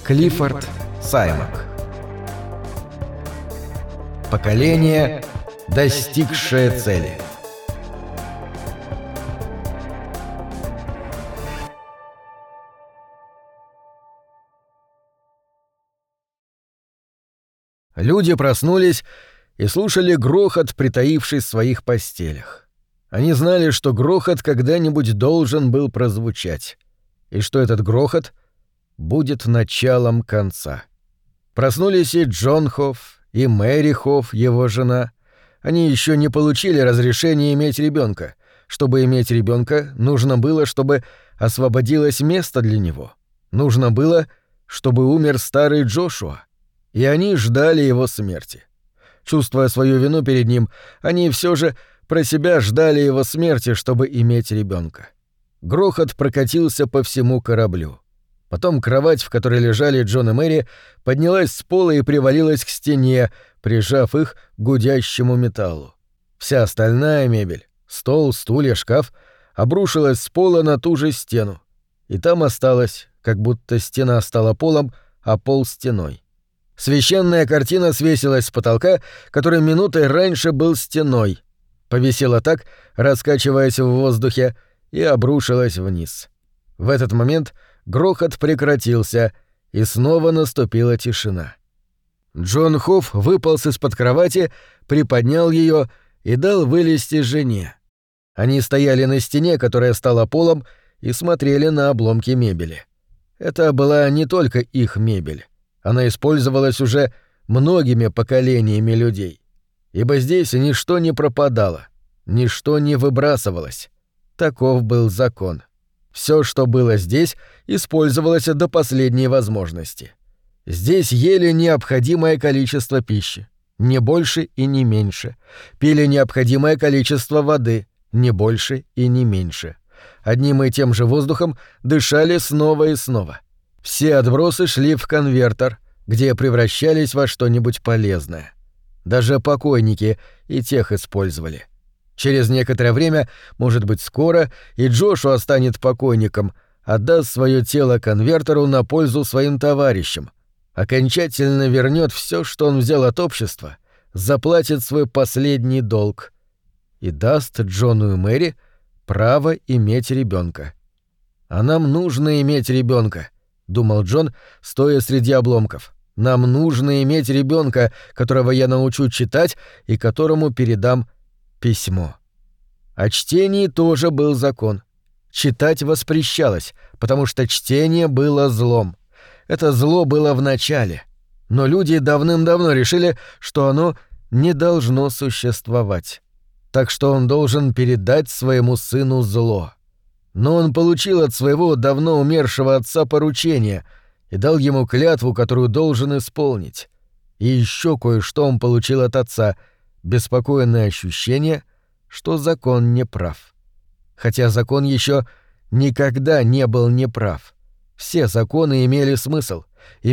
Клиффорд Саймак. Поколение, достигшее цели. Люди проснулись и слушали грохот, притаившись в своих постелях. Они знали, что грохот когда-нибудь должен был прозвучать, и что этот грохот будет началом конца. Проснулись и Джон Хофф, и Мэри Хофф, его жена. Они еще не получили разрешения иметь ребенка. Чтобы иметь ребенка, нужно было, чтобы освободилось место для него. Нужно было, чтобы умер старый Джошуа. И они ждали его смерти. Чувствуя свою вину перед ним, они все же про себя ждали его смерти, чтобы иметь ребенка. Грохот прокатился по всему кораблю. Потом кровать, в которой лежали Джон и Мэри, поднялась с пола и привалилась к стене, прижав их к гудящему металлу. Вся остальная мебель — стол, стулья, шкаф — обрушилась с пола на ту же стену. И там осталась, как будто стена стала полом, а пол — стеной. Священная картина свесилась с потолка, который минутой раньше был стеной, повисела так, раскачиваясь в воздухе, и обрушилась вниз. В этот момент грохот прекратился, и снова наступила тишина. Джон Хофф выполз из-под кровати, приподнял ее и дал вылезти жене. Они стояли на стене, которая стала полом, и смотрели на обломки мебели. Это была не только их мебель. Она использовалась уже многими поколениями людей. Ибо здесь ничто не пропадало, ничто не выбрасывалось. Таков был закон. Все, что было здесь, использовалось до последней возможности. Здесь ели необходимое количество пищи, не больше и не меньше. Пили необходимое количество воды, не больше и не меньше. Одним и тем же воздухом дышали снова и снова. Все отбросы шли в конвертер, где превращались во что-нибудь полезное. Даже покойники и тех использовали. Через некоторое время, может быть скоро, и Джошуа станет покойником, отдаст свое тело конвертеру на пользу своим товарищам, окончательно вернет все, что он взял от общества, заплатит свой последний долг и даст Джону и Мэри право иметь ребенка. «А нам нужно иметь ребенка», — думал Джон, стоя среди обломков. «Нам нужно иметь ребенка, которого я научу читать и которому передам письмо». О чтении тоже был закон. Читать воспрещалось, потому что чтение было злом. Это зло было в начале, но люди давным-давно решили, что оно не должно существовать. Так что он должен передать своему сыну зло. Но он получил от своего давно умершего отца поручение и дал ему клятву, которую должен исполнить. И еще кое-что он получил от отца — беспокойное ощущение, что закон не прав. Хотя закон еще никогда не был неправ. Все законы имели смысл и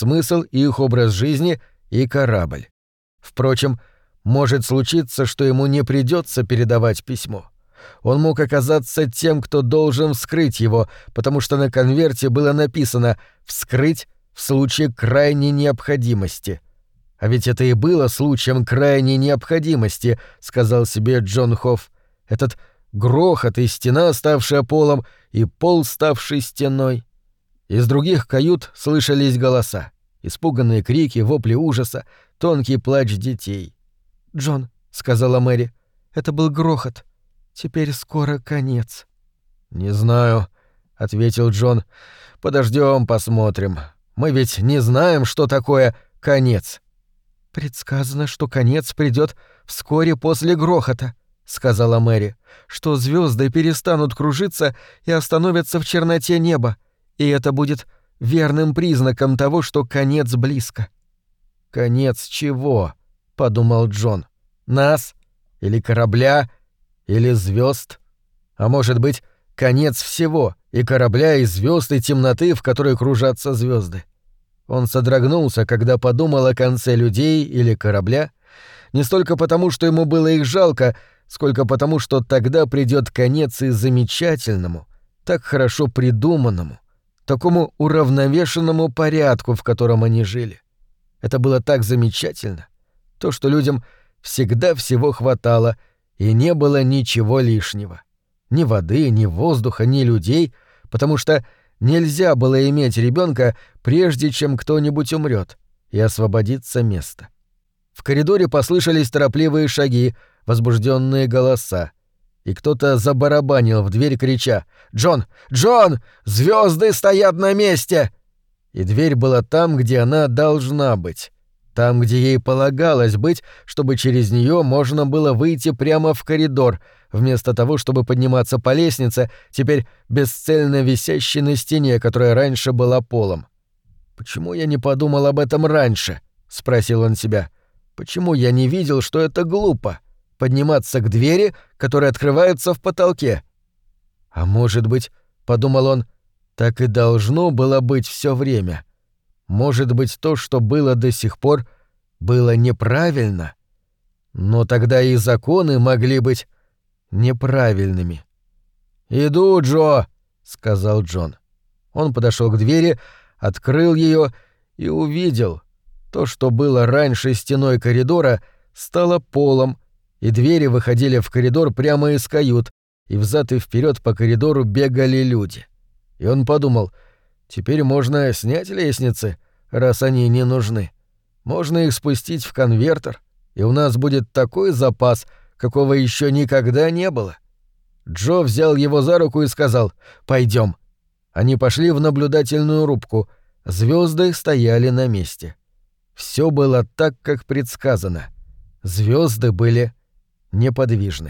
их образ жизни, и корабль. Впрочем, может случиться, что ему не придется передавать письмо. Он мог оказаться тем, кто должен вскрыть его, потому что на конверте было написано «вскрыть в случае крайней необходимости». «А ведь это и было случаем крайней необходимости», — сказал себе Джон Хофф. «Этот грохот и стена, ставшая полом, и пол, ставший стеной». Из других кают слышались голоса, испуганные крики, вопли ужаса, тонкий плач детей. «Джон», — сказала Мэри, — «это был грохот. Теперь скоро конец». «Не знаю», — ответил Джон. «Подождем, посмотрим. Мы ведь не знаем, что такое конец». «Предсказано, что конец придет вскоре после грохота», — сказала Мэри, «что звезды перестанут кружиться и остановятся в черноте неба, и это будет верным признаком того, что конец близко». «Конец чего?» — подумал Джон. «Нас? Или корабля? Или звезд? А может быть, конец всего, и корабля, и звезд, и темноты, в которой кружатся звезды?» Он содрогнулся, когда подумал о конце людей или корабля, не столько потому, что ему было их жалко, сколько потому, что тогда придёт конец и замечательному, так хорошо придуманному, такому уравновешенному порядку, в котором они жили. Это было так замечательно, то, что людям всегда всего хватало, и не было ничего лишнего. Ни воды, ни воздуха, ни людей, потому что нельзя было иметь ребенка, прежде чем кто-нибудь умрет, и освободится место. В коридоре послышались торопливые шаги, возбужденные голоса, и кто-то забарабанил в дверь, крича: «Джон! Джон! Звезды стоят на месте!» И дверь была там, где она должна быть. Там, где ей полагалось быть, чтобы через нее можно было выйти прямо в коридор, вместо того, чтобы подниматься по лестнице, теперь бесцельно висящей на стене, которая раньше была полом. «Почему я не подумал об этом раньше?» — спросил он себя. «Почему я не видел, что это глупо? Подниматься к двери, которая открывается в потолке?» «А может быть, — подумал он, — так и должно было быть все время. Может быть, то, что было до сих пор, было неправильно? Но тогда и законы могли быть неправильными». «Иду, Джо», — сказал Джон. Он подошел к двери, открыл ее и увидел. То, что было раньше стеной коридора, стало полом, и двери выходили в коридор прямо из кают, и взад и вперед по коридору бегали люди. И он подумал: теперь можно снять лестницы, раз они не нужны. Можно их спустить в конвертер, и у нас будет такой запас, какого еще никогда не было. Джо взял его за руку и сказал: «Пойдем». Они пошли в наблюдательную рубку. Звезды стояли на месте. Все было так, как предсказано. Звезды были неподвижны.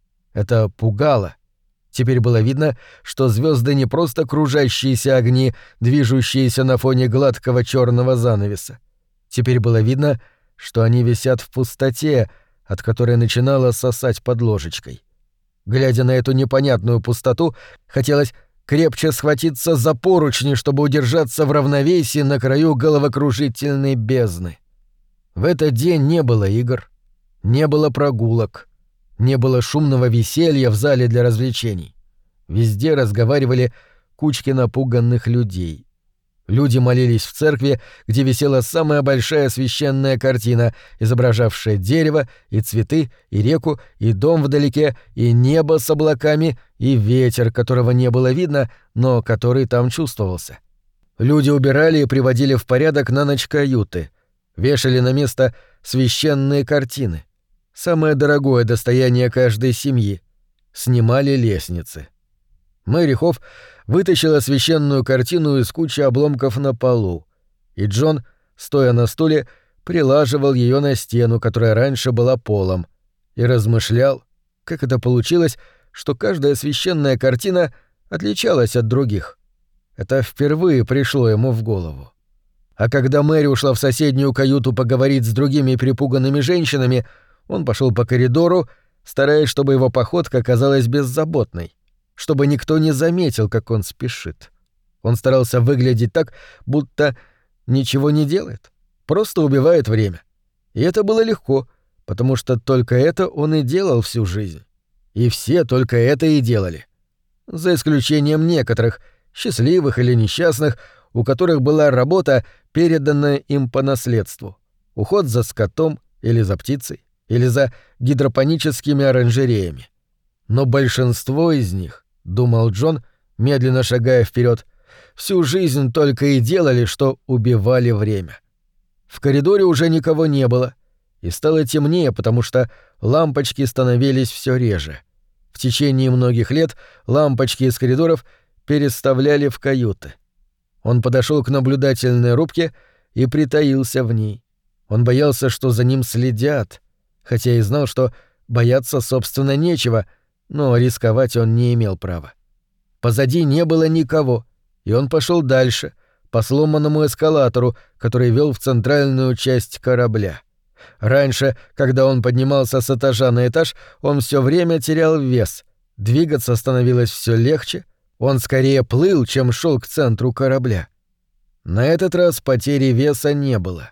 Это пугало. Теперь было видно, что звезды не просто кружащиеся огни, движущиеся на фоне гладкого черного занавеса. Теперь было видно, что они висят в пустоте, от которой начинало сосать под ложечкой. Глядя на эту непонятную пустоту, хотелось крепче схватиться за поручни, чтобы удержаться в равновесии на краю головокружительной бездны. В этот день не было игр, не было прогулок, не было шумного веселья в зале для развлечений. Везде разговаривали кучки напуганных людей. Люди молились в церкви, где висела самая большая священная картина, изображавшая дерево, и цветы, и реку, и дом вдалеке, и небо с облаками, и ветер, которого не было видно, но который там чувствовался. Люди убирали и приводили в порядок на ночь каюты, вешали на место священные картины, самое дорогое достояние каждой семьи, снимали лестницы. Мэри Хофф вытащила священную картину из кучи обломков на полу, и Джон, стоя на стуле, прилаживал ее на стену, которая раньше была полом, и размышлял, как это получилось, что каждая священная картина отличалась от других. Это впервые пришло ему в голову. А когда Мэри ушла в соседнюю каюту поговорить с другими перепуганными женщинами, он пошел по коридору, стараясь, чтобы его походка казалась беззаботной, чтобы никто не заметил, как он спешит. Он старался выглядеть так, будто ничего не делает, просто убивает время. И это было легко, потому что только это он и делал всю жизнь. И все только это и делали. За исключением некоторых, счастливых или несчастных, у которых была работа, переданная им по наследству. Уход за скотом или за птицей, или за гидропоническими оранжереями. Но большинство из них, — думал Джон, медленно шагая вперед, — всю жизнь только и делали, что убивали время. В коридоре уже никого не было, и стало темнее, потому что лампочки становились все реже. В течение многих лет лампочки из коридоров переставляли в каюты. Он подошел к наблюдательной рубке и притаился в ней. Он боялся, что за ним следят, хотя и знал, что бояться, собственно, нечего, но рисковать он не имел права. Позади не было никого, и он пошел дальше, по сломанному эскалатору, который вел в центральную часть корабля. Раньше, когда он поднимался с этажа на этаж, он все время терял вес, двигаться становилось все легче, он скорее плыл, чем шел к центру корабля. На этот раз потери веса не было.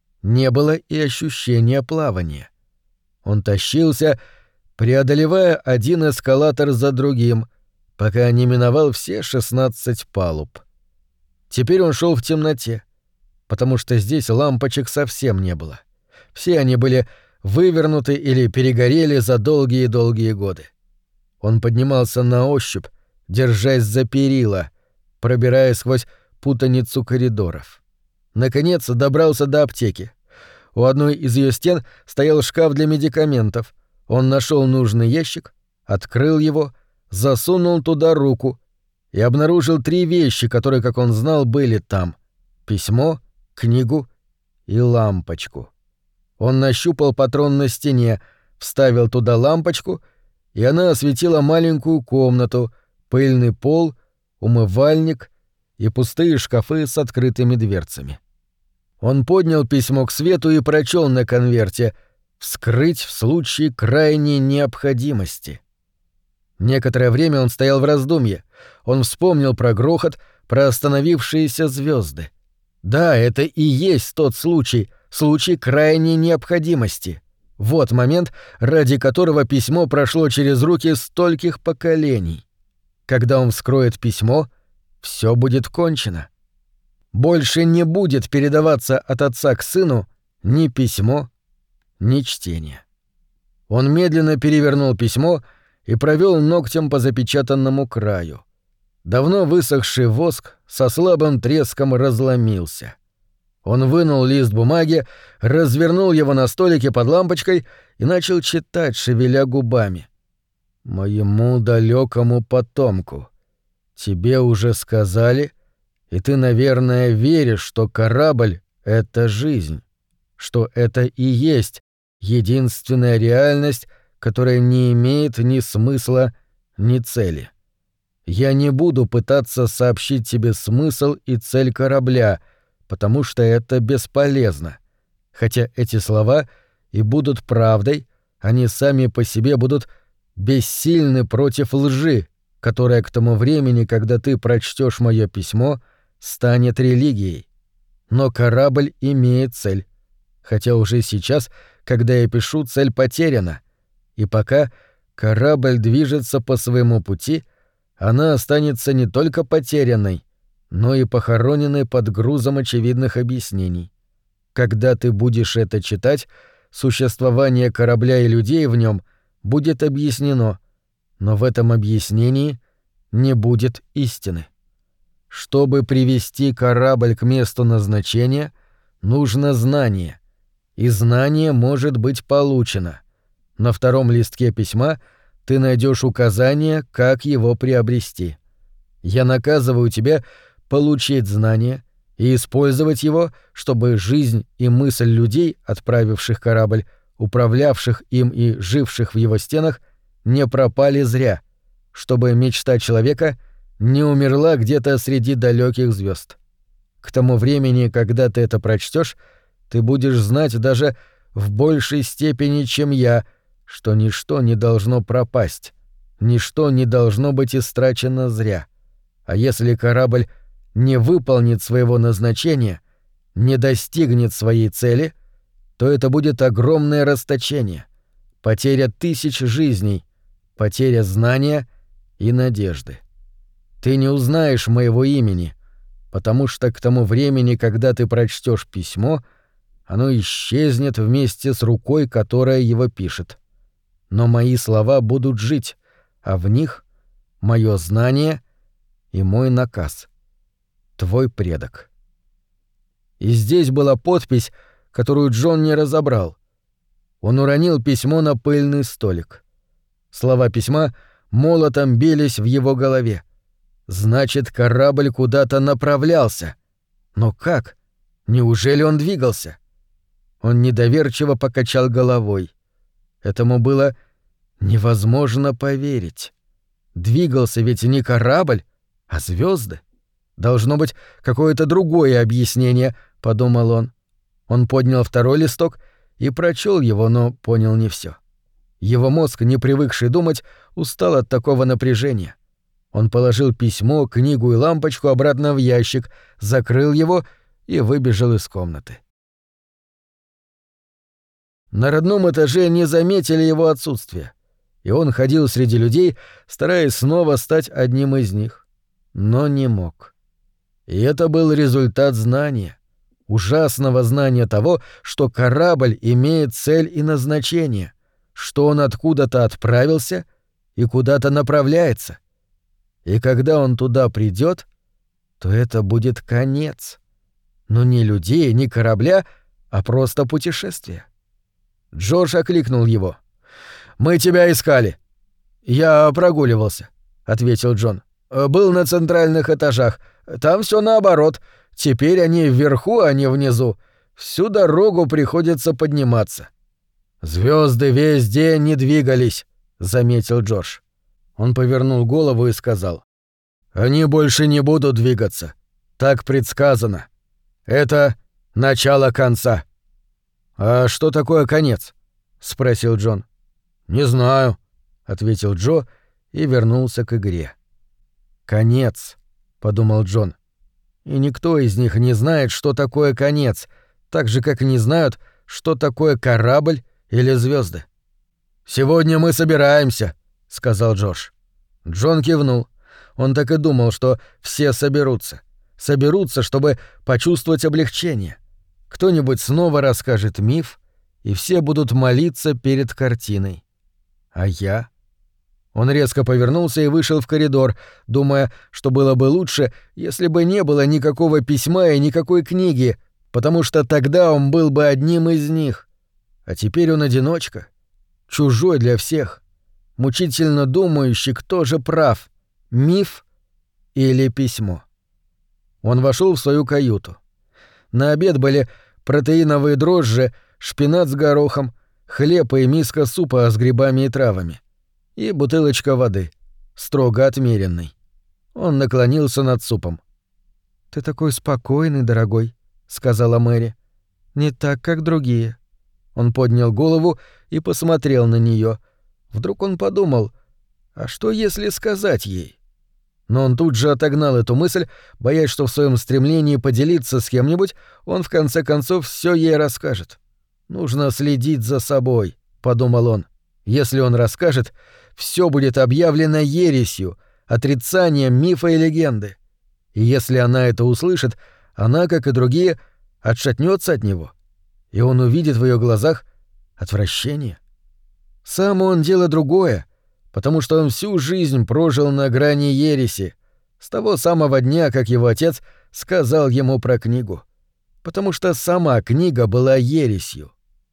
Не было и ощущения плавания. Он тащился, преодолевая один эскалатор за другим, пока не миновал все 16 палуб. Теперь он шел в темноте, потому что здесь лампочек совсем не было. Все они были вывернуты или перегорели за долгие-долгие годы. Он поднимался на ощупь, держась за перила, пробираясь сквозь путаницу коридоров. Наконец добрался до аптеки. У одной из ее стен стоял шкаф для медикаментов. Он нашел нужный ящик, открыл его, засунул туда руку и обнаружил 3 вещи, которые, как он знал, были там: письмо, книгу и лампочку. Он нащупал патрон на стене, вставил туда лампочку, и она осветила маленькую комнату, пыльный пол, умывальник и пустые шкафы с открытыми дверцами. Он поднял письмо к свету и прочел на конверте: «Вскрыть в случае крайней необходимости». Некоторое время он стоял в раздумье. Он вспомнил про грохот, про остановившиеся звезды. Да, это и есть тот случай крайней необходимости. Вот момент, ради которого письмо прошло через руки стольких поколений. Когда он вскроет письмо, все будет кончено. Больше не будет передаваться от отца к сыну ни письмо, ни чтение. Он медленно перевернул письмо и провел ногтем по запечатанному краю. Давно высохший воск со слабым треском разломился. Он вынул лист бумаги, развернул его на столике под лампочкой и начал читать, шевеля губами. «Моему далекому потомку. Тебе уже сказали, и ты, наверное, веришь, что корабль — это жизнь, что это и есть единственная реальность, которая не имеет ни смысла, ни цели. Я не буду пытаться сообщить тебе смысл и цель корабля, потому что это бесполезно. Хотя эти слова и будут правдой, они сами по себе будут бессильны против лжи, которая к тому времени, когда ты прочтешь мое письмо, станет религией. Но корабль имеет цель. Хотя уже сейчас, когда я пишу, цель потеряна. И пока корабль движется по своему пути, она останется не только потерянной, но и похороненной под грузом очевидных объяснений. Когда ты будешь это читать, существование корабля и людей в нем будет объяснено, но в этом объяснении не будет истины. Чтобы привести корабль к месту назначения, нужно знание, и знание может быть получено. На 2-м листке письма ты найдешь указание, как его приобрести. Я наказываю тебя получить знание и использовать его, чтобы жизнь и мысль людей, отправивших корабль, управлявших им и живших в его стенах, не пропали зря, чтобы мечта человека не умерла где-то среди далеких звезд. К тому времени, когда ты это прочтешь, ты будешь знать даже в большей степени, чем я, что ничто не должно пропасть, ничто не должно быть истрачено зря. А если корабль не выполнит своего назначения, не достигнет своей цели, то это будет огромное расточение, потеря 1000 жизней, потеря знания и надежды. Ты не узнаешь моего имени, потому что к тому времени, когда ты прочтешь письмо, оно исчезнет вместе с рукой, которая его пишет. Но мои слова будут жить, а в них мое знание и мой наказ. Твой предок». И здесь была подпись, которую Джон не разобрал. Он уронил письмо на пыльный столик. Слова письма молотом бились в его голове. Значит, корабль куда-то направлялся. Но как? Неужели он двигался? Он недоверчиво покачал головой. Этому было невозможно поверить. Двигался ведь не корабль, а звезды. Должно быть какое-то другое объяснение, подумал он. Он поднял 2-й листок и прочел его, но понял не все. Его мозг, не привыкший думать, устал от такого напряжения. Он положил письмо, книгу и лампочку обратно в ящик, закрыл его и выбежал из комнаты. На родном этаже не заметили его отсутствия, и он ходил среди людей, стараясь снова стать одним из них, но не мог. И это был результат знания, ужасного знания того, что корабль имеет цель и назначение, что он откуда-то отправился и куда-то направляется. И когда он туда придет, то это будет конец. Но не людей, не корабля, а просто путешествие. Джордж окликнул его. «Мы тебя искали». «Я прогуливался», — ответил Джон. «Был на центральных этажах. Там все наоборот. Теперь они вверху, а не внизу. Всю дорогу приходится подниматься». «Звезды весь день не двигались», — заметил Джордж. Он повернул голову и сказал. «Они больше не будут двигаться. Так предсказано. Это начало конца». «А что такое конец?» — спросил Джон. «Не знаю», — ответил Джо и вернулся к игре. «Конец», — подумал Джон. «И никто из них не знает, что такое конец, так же, как и не знают, что такое корабль или звезды. «Сегодня мы собираемся», — сказал Джордж. Джон кивнул. Он так и думал, что все соберутся. Соберутся, чтобы почувствовать облегчение. Кто-нибудь снова расскажет миф, и все будут молиться перед картиной. А я? Он резко повернулся и вышел в коридор, думая, что было бы лучше, если бы не было никакого письма и никакой книги, потому что тогда он был бы одним из них. А теперь он одиночка, чужой для всех, мучительно думающий, кто же прав, миф или письмо. Он вошел в свою каюту. На обед были протеиновые дрожжи, шпинат с горохом, хлеб и миска супа с грибами и травами. И бутылочка воды, строго отмеренной. Он наклонился над супом. «Ты такой спокойный, дорогой», — сказала Мэри. «Не так, как другие». Он поднял голову и посмотрел на нее. Вдруг он подумал, а что если сказать ей? Но он тут же отогнал эту мысль, боясь, что в своем стремлении поделиться с кем-нибудь он в конце концов все ей расскажет. «Нужно следить за собой», — подумал он. «Если он расскажет, все будет объявлено ересью, отрицанием мифа и легенды. И если она это услышит, она, как и другие, отшатнется от него, и он увидит в ее глазах отвращение. Сам он дело другое, потому что он всю жизнь прожил на грани ереси, с того самого дня, как его отец сказал ему про книгу, потому что сама книга была ересью.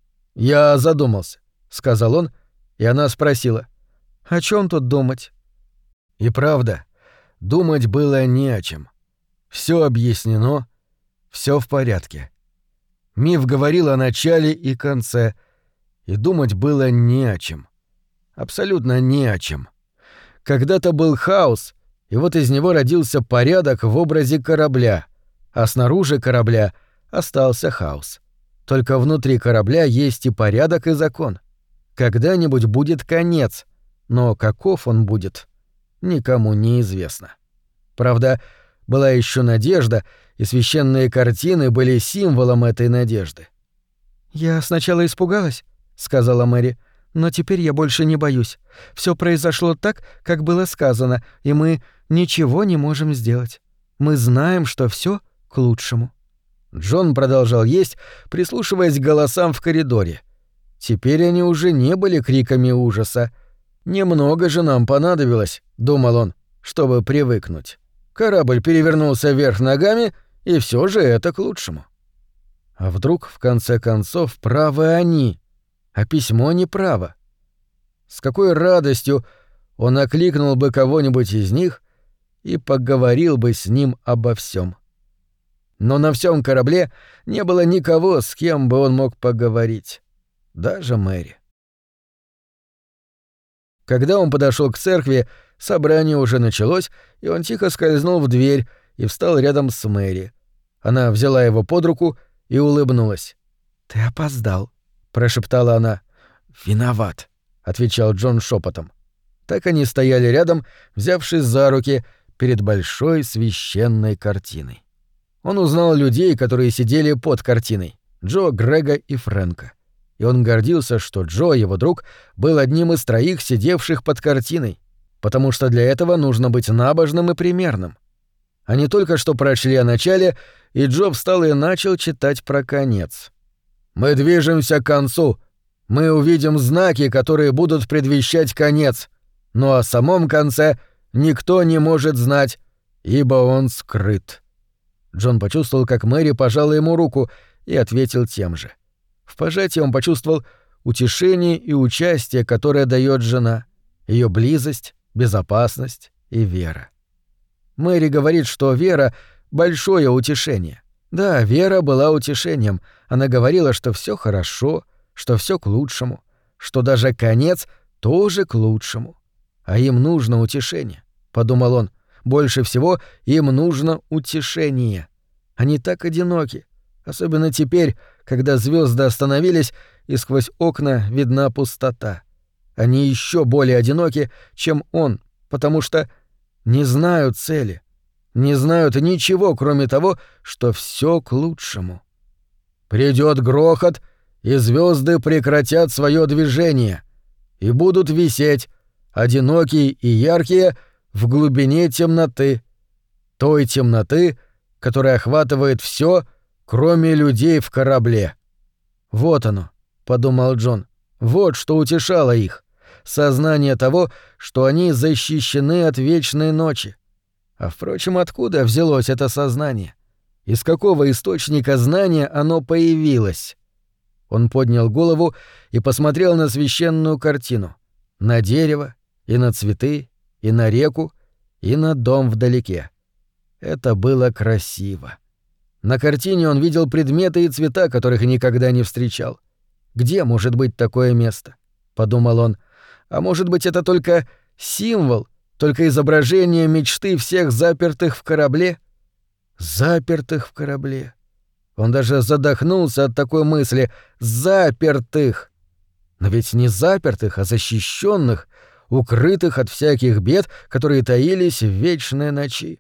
«Я задумался», — сказал он, и она спросила, «О чем тут думать?» И правда, думать было не о чем. Все объяснено, все в порядке. Миф говорил о начале и конце, и думать было не о чем. Абсолютно не о чем. Когда-то был хаос, и вот из него родился порядок в образе корабля, а снаружи корабля остался хаос. Только внутри корабля есть и порядок, и закон. Когда-нибудь будет конец, но каков он будет, никому не известно. Правда, была еще надежда, и священные картины были символом этой надежды. «Я сначала испугалась», — сказала Мэри, — «но теперь я больше не боюсь. Все произошло так, как было сказано, и мы ничего не можем сделать. Мы знаем, что все к лучшему». Джон продолжал есть, прислушиваясь к голосам в коридоре. Теперь они уже не были криками ужаса. «Немного же нам понадобилось», — думал он, — «чтобы привыкнуть. Корабль перевернулся вверх ногами, и все же это к лучшему». А вдруг, в конце концов, правы они, а письмо не право? С какой радостью он окликнул бы кого-нибудь из них и поговорил бы с ним обо всем. Но на всем корабле не было никого, с кем бы он мог поговорить. Даже Мэри. Когда он подошел к церкви, собрание уже началось, и он тихо скользнул в дверь и встал рядом с Мэри. Она взяла его под руку и улыбнулась. «Ты опоздал», — прошептала она. «Виноват», — отвечал Джон шепотом. Так они стояли рядом, взявшись за руки перед большой священной картиной. Он узнал людей, которые сидели под картиной — Джо, Грега и Фрэнка. И он гордился, что Джо, его друг, был одним из троих сидевших под картиной, потому что для этого нужно быть набожным и примерным. Они только что прочли о начале, и Джо встал и начал читать про конец. «Мы движемся к концу. Мы увидим знаки, которые будут предвещать конец. Но о самом конце никто не может знать, ибо он скрыт». Джон почувствовал, как Мэри пожала ему руку, и ответил тем же. В пожатии он почувствовал утешение и участие, которое дает жена, ее близость, безопасность и вера. Мэри говорит, что вера — большое утешение. Да, вера была утешением. Она говорила, что все хорошо, что все к лучшему, что даже конец тоже к лучшему. А им нужно утешение, — подумал он. Больше всего им нужно утешение. Они так одиноки, особенно теперь, когда звезды остановились и сквозь окна видна пустота. Они еще более одиноки, чем он, потому что не знают цели, не знают ничего, кроме того, что все к лучшему. Придет грохот, и звезды прекратят свое движение и будут висеть, одинокие и яркие, в глубине темноты, той темноты, которая охватывает все, кроме людей в корабле. «Вот оно», — подумал Джон, — «вот что утешало их. Сознание того, что они защищены от вечной ночи. А впрочем, откуда взялось это сознание? Из какого источника знания оно появилось?» Он поднял голову и посмотрел на священную картину, на дерево и на цветы, и на реку, и на дом вдалеке. Это было красиво. На картине он видел предметы и цвета, которых никогда не встречал. «Где может быть такое место?» — подумал он. «А может быть, это только символ, только изображение мечты всех запертых в корабле?» Запертых в корабле. Он даже задохнулся от такой мысли. Запертых. Но ведь не запертых, а защищенных, укрытых от всяких бед, которые таились в вечной ночи.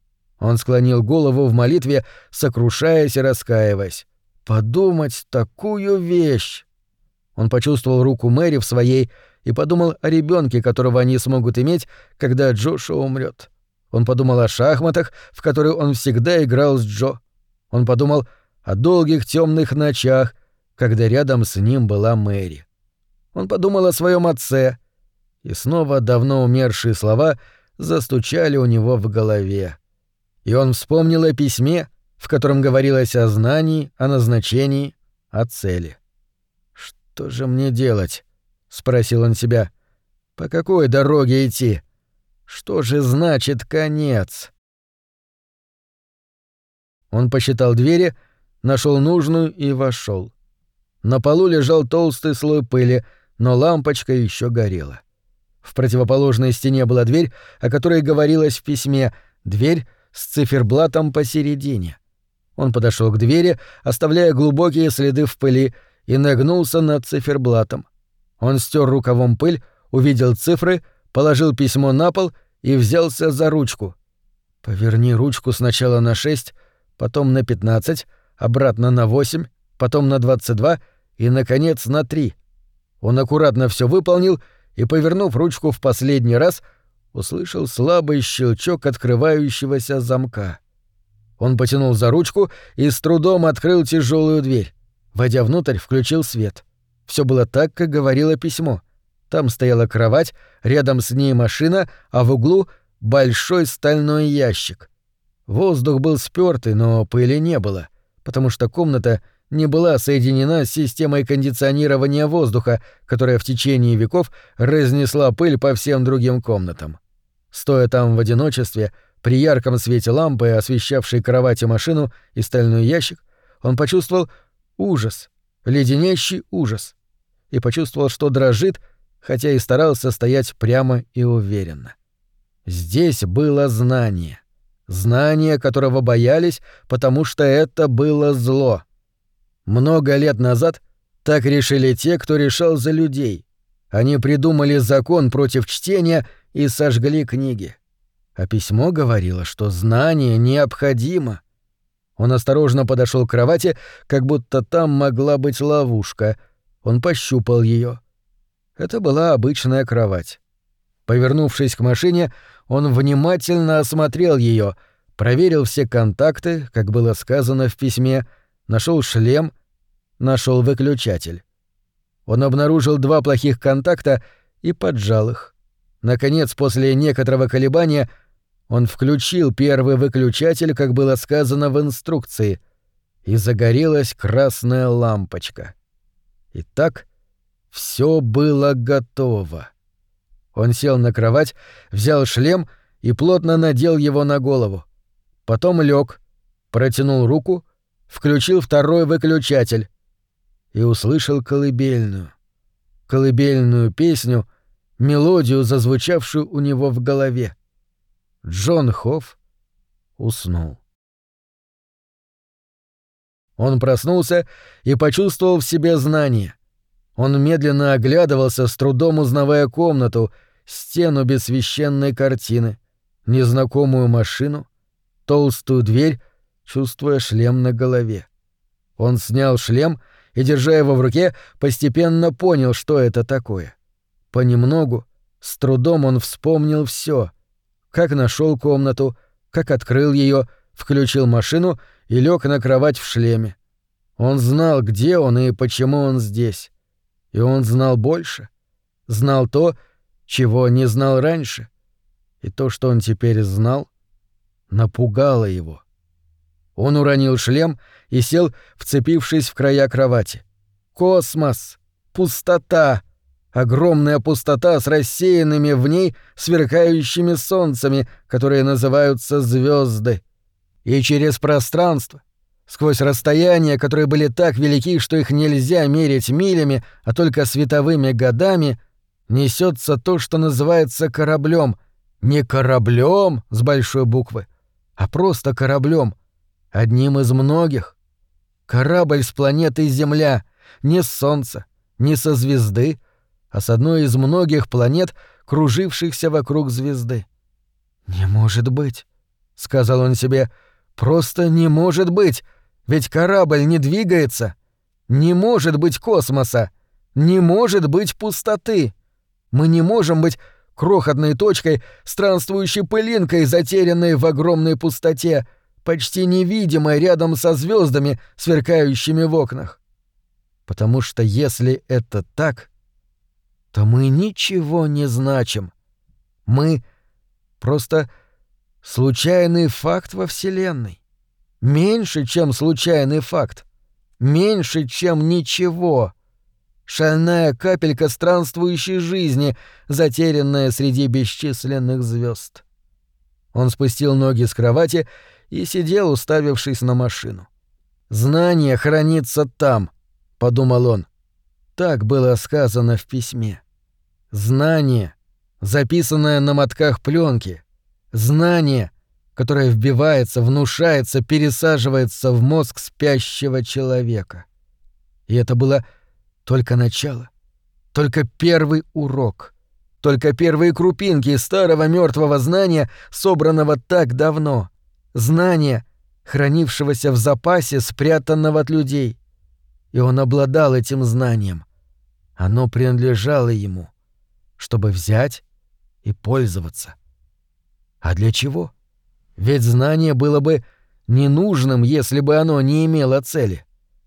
Он склонил голову в молитве, сокрушаясь и раскаиваясь. Подумать такую вещь! Он почувствовал руку Мэри в своей и подумал о ребенке, которого они смогут иметь, когда Джошуа умрет. Он подумал о шахматах, в которые он всегда играл с Джо. Он подумал о долгих темных ночах, когда рядом с ним была Мэри. Он подумал о своем отце, и снова давно умершие слова застучали у него в голове. И он вспомнил о письме, в котором говорилось о знании, о назначении, о цели. «Что же мне делать?» — спросил он себя. «По какой дороге идти? Что же значит конец?» Он посчитал двери, нашел нужную и вошел. На полу лежал толстый слой пыли, но лампочка еще горела. В противоположной стене была дверь, о которой говорилось в письме, дверь с циферблатом посередине. Он подошел к двери, оставляя глубокие следы в пыли, и нагнулся над циферблатом. Он стер рукавом пыль, увидел цифры, положил письмо на пол и взялся за ручку. «Поверни ручку сначала на 6, потом на 15, обратно на 8, потом на 22 и, наконец, на 3. Он аккуратно все выполнил и, повернув ручку в последний раз, услышал слабый щелчок открывающегося замка. Он потянул за ручку и с трудом открыл тяжелую дверь. Войдя внутрь, включил свет. Все было так, как говорило письмо. Там стояла кровать, рядом с ней машина, а в углу — большой стальной ящик. Воздух был спёртый, но пыли не было, потому что комната не была соединена с системой кондиционирования воздуха, которая в течение веков разнесла пыль по всем другим комнатам. Стоя там в одиночестве, при ярком свете лампы, освещавшей кровать и машину и стальной ящик, он почувствовал ужас, леденящий ужас, и почувствовал, что дрожит, хотя и старался стоять прямо и уверенно. Здесь было знание. Знание, которого боялись, потому что это было зло. Много лет назад так решили те, кто решал за людей. Они придумали закон против чтения и сожгли книги. А письмо говорило, что знание необходимо. Он осторожно подошел к кровати, как будто там могла быть ловушка. Он пощупал ее. Это была обычная кровать. Повернувшись к машине, он внимательно осмотрел ее, проверил все контакты, как было сказано в письме, нашел шлем, нашел выключатель. Он обнаружил 2 плохих контакта и поджал их. Наконец, после некоторого колебания, он включил первый выключатель, как было сказано в инструкции, и загорелась красная лампочка. Итак, все было готово. Он сел на кровать, взял шлем и плотно надел его на голову. Потом лег, протянул руку, включил второй выключатель и услышал колыбельную песню, мелодию, зазвучавшую у него в голове. Джон Хофф уснул. Он проснулся и почувствовал в себе знание. Он медленно оглядывался, с трудом узнавая комнату, стену без священной картины, незнакомую машину, толстую дверь, чувствуя шлем на голове. Он снял шлем и, держа его в руке, постепенно понял, что это такое. Понемногу, с трудом он вспомнил все: как нашел комнату, как открыл ее, включил машину и лег на кровать в шлеме. Он знал, где он и почему он здесь. И он знал больше. Знал то, чего не знал раньше. И то, что он теперь знал, напугало его. Он уронил шлем и сел, вцепившись в края кровати. Космос! Пустота! Огромная пустота с рассеянными в ней сверкающими солнцами, которые называются звезды. И через пространство, сквозь расстояния, которые были так велики, что их нельзя мерить милями, а только световыми годами, несется то, что называется кораблем. Не кораблем с большой буквы, а просто кораблем, одним из многих. Корабль с планеты Земля, не с Солнца, не со звезды, а с одной из многих планет, кружившихся вокруг звезды. «Не может быть», — сказал он себе, — «просто не может быть, ведь корабль не двигается. Не может быть космоса, не может быть пустоты. Мы не можем быть крохотной точкой, странствующей пылинкой, затерянной в огромной пустоте, почти невидимой рядом со звездами, сверкающими в окнах. Потому что если это так, то мы ничего не значим. Мы просто случайный факт во Вселенной. Меньше, чем случайный факт. Меньше, чем ничего. Шальная капелька странствующей жизни, затерянная среди бесчисленных звезд. Он спустил ноги с кровати и сидел, уставившись на машину. «Знание хранится там», — подумал он. Так было сказано в письме. Знание, записанное на мотках пленки. Знание, которое вбивается, внушается, пересаживается в мозг спящего человека. И это было только начало, только первый урок, только первые крупинки старого мертвого знания, собранного так давно, знания, хранившегося в запасе, спрятанного от людей. И он обладал этим знанием. Оно принадлежало ему, чтобы взять и пользоваться. А для чего? Ведь знание было бы ненужным, если бы оно не имело цели.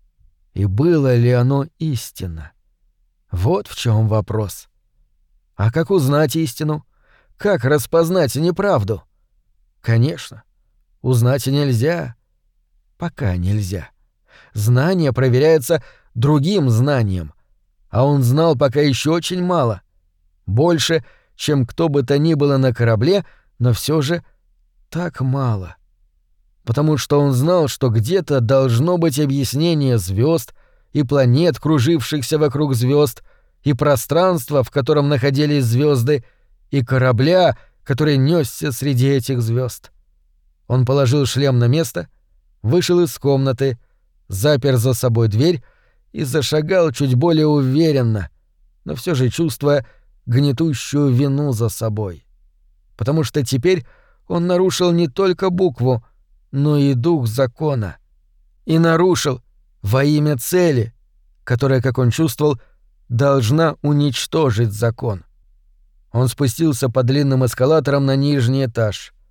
И было ли оно истинно? Вот в чем вопрос. А как узнать истину? Как распознать неправду? Конечно, узнать нельзя. Пока нельзя. Знание проверяется другим знанием, а он знал пока еще очень мало. Больше, чем кто бы то ни было на корабле, но все же так мало. Потому что он знал, что где-то должно быть объяснение звезд и планет, кружившихся вокруг звезд, и пространства, в котором находились звезды, и корабля, который несся среди этих звезд. Он положил шлем на место, вышел из комнаты, запер за собой дверь и зашагал чуть более уверенно, но все же чувствуя гнетущую вину за собой. Потому что теперь он нарушил не только букву, но и дух закона. И нарушил во имя цели, которая, как он чувствовал, должна уничтожить закон. Он спустился по длинным эскалаторам на нижний этаж.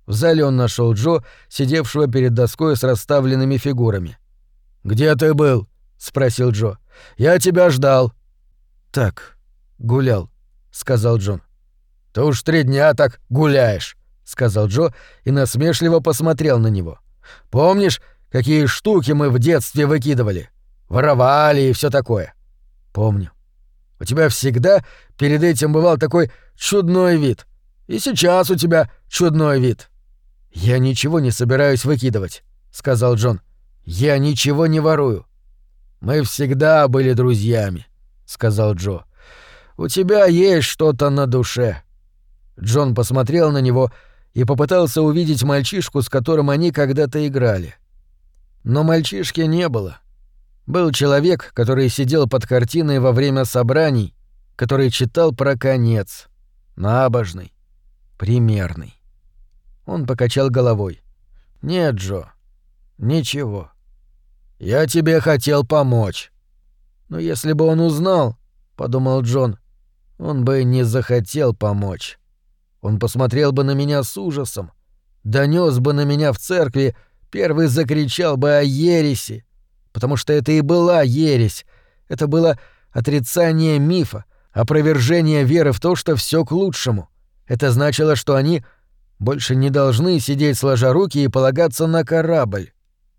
В зале он нашел Джо, сидевшего перед доской с расставленными фигурами. «Где ты был?» — спросил Джо. «Я тебя ждал». «Так, гулял», — сказал Джон. «Ты уж 3 дня так гуляешь», — сказал Джо и насмешливо посмотрел на него. «Помнишь, какие штуки мы в детстве выкидывали? Воровали и все такое?» «Помню. У тебя всегда перед этим бывал такой чудной вид. И сейчас у тебя чудной вид». «Я ничего не собираюсь выкидывать», — сказал Джон. «Я ничего не ворую». «Мы всегда были друзьями», — сказал Джо. «У тебя есть что-то на душе». Джон посмотрел на него и попытался увидеть мальчишку, с которым они когда-то играли. Но мальчишки не было. Был человек, который сидел под картиной во время собраний, который читал про конец. Набожный, примерный. Он покачал головой. «Нет, Джо, ничего. Я тебе хотел помочь». «Но если бы он узнал, — подумал Джон, — он бы не захотел помочь. Он посмотрел бы на меня с ужасом, донёс бы на меня в церкви, первый закричал бы о ереси, потому что это и была ересь, это было отрицание мифа, опровержение веры в то, что всё к лучшему. Это значило, что они больше не должны сидеть сложа руки и полагаться на корабль.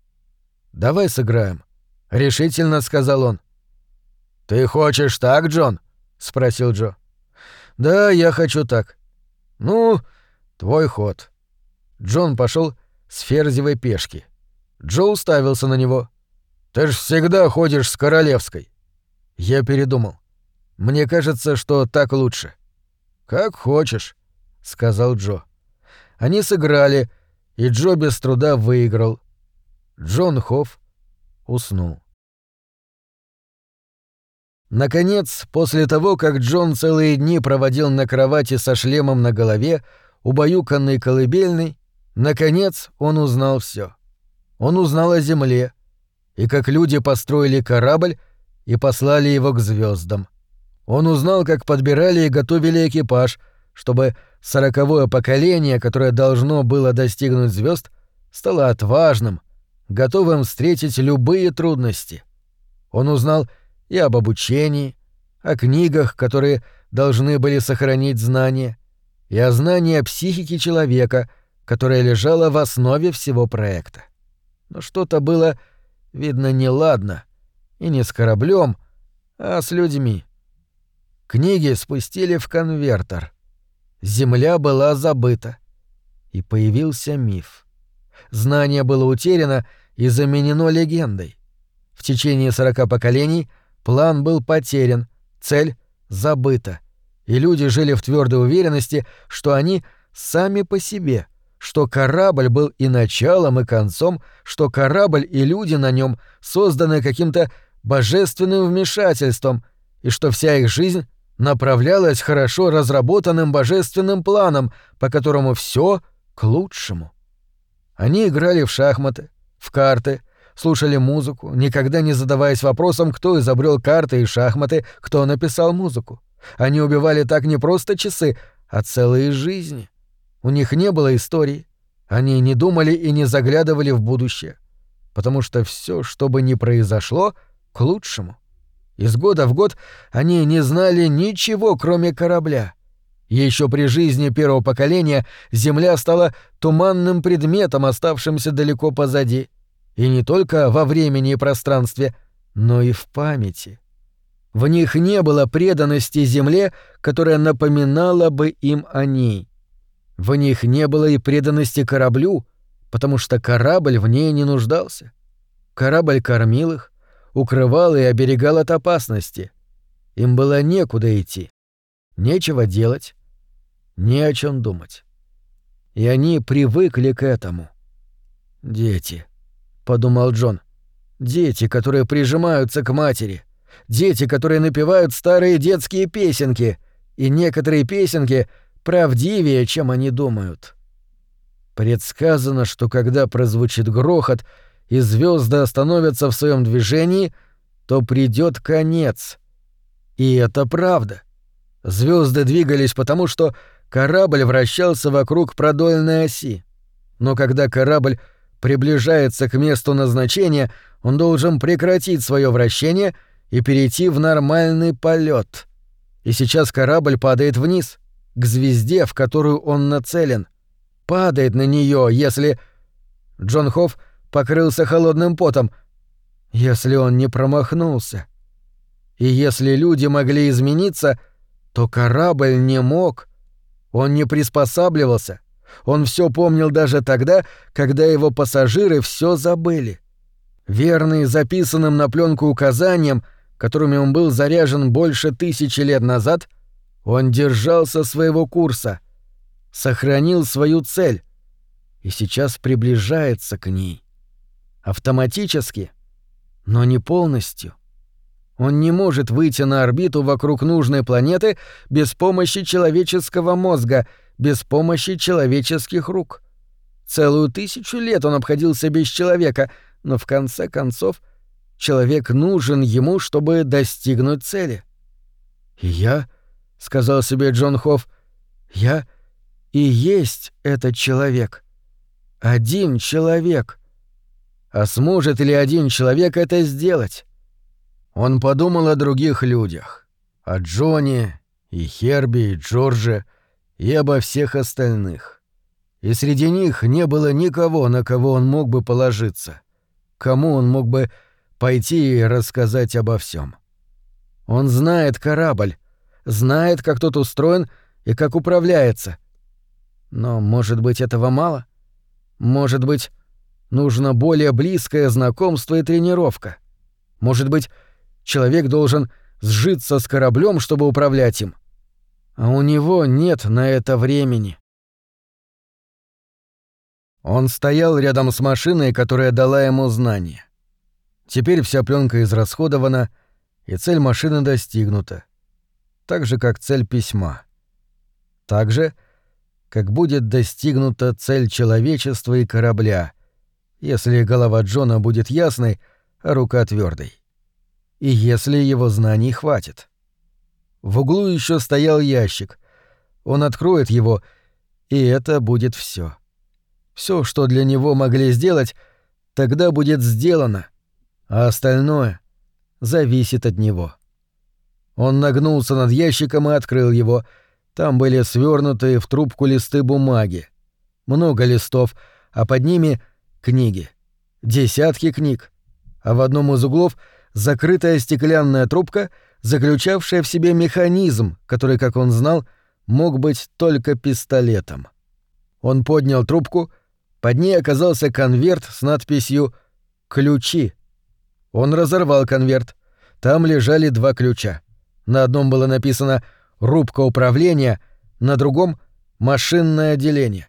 «Давай сыграем», — решительно сказал он. «Ты хочешь так, Джон?» — спросил Джо. «Да, я хочу так». «Ну, твой ход». Джон пошел с ферзевой пешки. Джо уставился на него. «Ты ж всегда ходишь с королевской». Я передумал. Мне кажется, что так лучше. «Как хочешь», — сказал Джо. Они сыграли, и Джо без труда выиграл. Джон Хофф уснул. Наконец, после того, как Джон целые дни проводил на кровати со шлемом на голове, убаюканный колыбельной, наконец он узнал всё. Он узнал о Земле, и как люди построили корабль и послали его к звёздам. Он узнал, как подбирали и готовили экипаж, чтобы 40-е поколение, которое должно было достигнуть звёзд, стало отважным, готовым встретить любые трудности. Он узнал и об обучении, о книгах, которые должны были сохранить знания, и о знании о психике человека, которое лежало в основе всего проекта. Но что-то было, видно, неладно, и не с кораблем, а с людьми. Книги спустили в конвертер. Земля была забыта. И появился миф. Знание было утеряно и заменено легендой. В течение 40 поколений план был потерян, цель забыта, и люди жили в твёрдой уверенности, что они сами по себе, что корабль был и началом, и концом, что корабль и люди на нём созданы каким-то божественным вмешательством, и что вся их жизнь направлялась хорошо разработанным божественным планом, по которому всё к лучшему. Они играли в шахматы, в карты, слушали музыку, никогда не задаваясь вопросом, кто изобрел карты и шахматы, кто написал музыку. Они убивали так не просто часы, а целые жизни. У них не было истории. Они не думали и не заглядывали в будущее. Потому что всё, что бы ни произошло, к лучшему. Из года в год они не знали ничего, кроме корабля. Еще при жизни первого поколения Земля стала туманным предметом, оставшимся далеко позади. И не только во времени и пространстве, но и в памяти. В них не было преданности Земле, которая напоминала бы им о ней. В них не было и преданности кораблю, потому что корабль в ней не нуждался. Корабль кормил их, укрывал и оберегал от опасности. Им было некуда идти, нечего делать, не о чем думать. И они привыкли к этому. «Дети», — подумал Джон, — «дети, которые прижимаются к матери, дети, которые напевают старые детские песенки, и некоторые песенки правдивее, чем они думают». Предсказано, что когда прозвучит грохот и звезды остановятся в своем движении, то придет конец. И это правда. Звезды двигались потому, что корабль вращался вокруг продольной оси. Но когда корабль приближается к месту назначения, он должен прекратить свое вращение и перейти в нормальный полет. И сейчас корабль падает вниз, к звезде, в которую он нацелен. Падает на нее, если... Джон Хофф покрылся холодным потом. Если он не промахнулся. И если люди могли измениться, то корабль не мог. Он не приспосабливался. Он все помнил даже тогда, когда его пассажиры все забыли. Верный записанным на пленку указаниям, которыми он был заряжен больше 1000 лет назад, он держался своего курса, сохранил свою цель и сейчас приближается к ней. Автоматически, но не полностью. Он не может выйти на орбиту вокруг нужной планеты без помощи человеческого мозга, без помощи человеческих рук. Целую 1000 лет он обходился без человека, но в конце концов человек нужен ему, чтобы достигнуть цели. «И я», — сказал себе Джон Хофф, — «я и есть этот человек. Один человек. А сможет ли один человек это сделать?» Он подумал о других людях, о Джоне, и Херби, и Джордже, и обо всех остальных. И среди них не было никого, на кого он мог бы положиться, кому он мог бы пойти и рассказать обо всем. Он знает корабль, знает, как тот устроен и как управляется. Но, может быть, этого мало? Может быть, нужно более близкое знакомство и тренировка? Может быть, человек должен сжиться с кораблем, чтобы управлять им? А у него нет на это времени. Он стоял рядом с машиной, которая дала ему знания. Теперь вся пленка израсходована, и цель машины достигнута. Так же, как цель письма. Так же, как будет достигнута цель человечества и корабля, если голова Джона будет ясной, а рука твердой. И если его знаний хватит. В углу еще стоял ящик. Он откроет его, и это будет все. Все, что для него могли сделать, тогда будет сделано, а остальное зависит от него. Он нагнулся над ящиком и открыл его. Там были свернутые в трубку листы бумаги. Много листов, а под ними — книги. Десятки книг. А в одном из углов — закрытая стеклянная трубка, заключавшая в себе механизм, который, как он знал, мог быть только пистолетом. Он поднял трубку, под ней оказался конверт с надписью «Ключи». Он разорвал конверт. Там лежали 2 ключа. На одном было написано «Рубка управления», на другом — «Машинное отделение».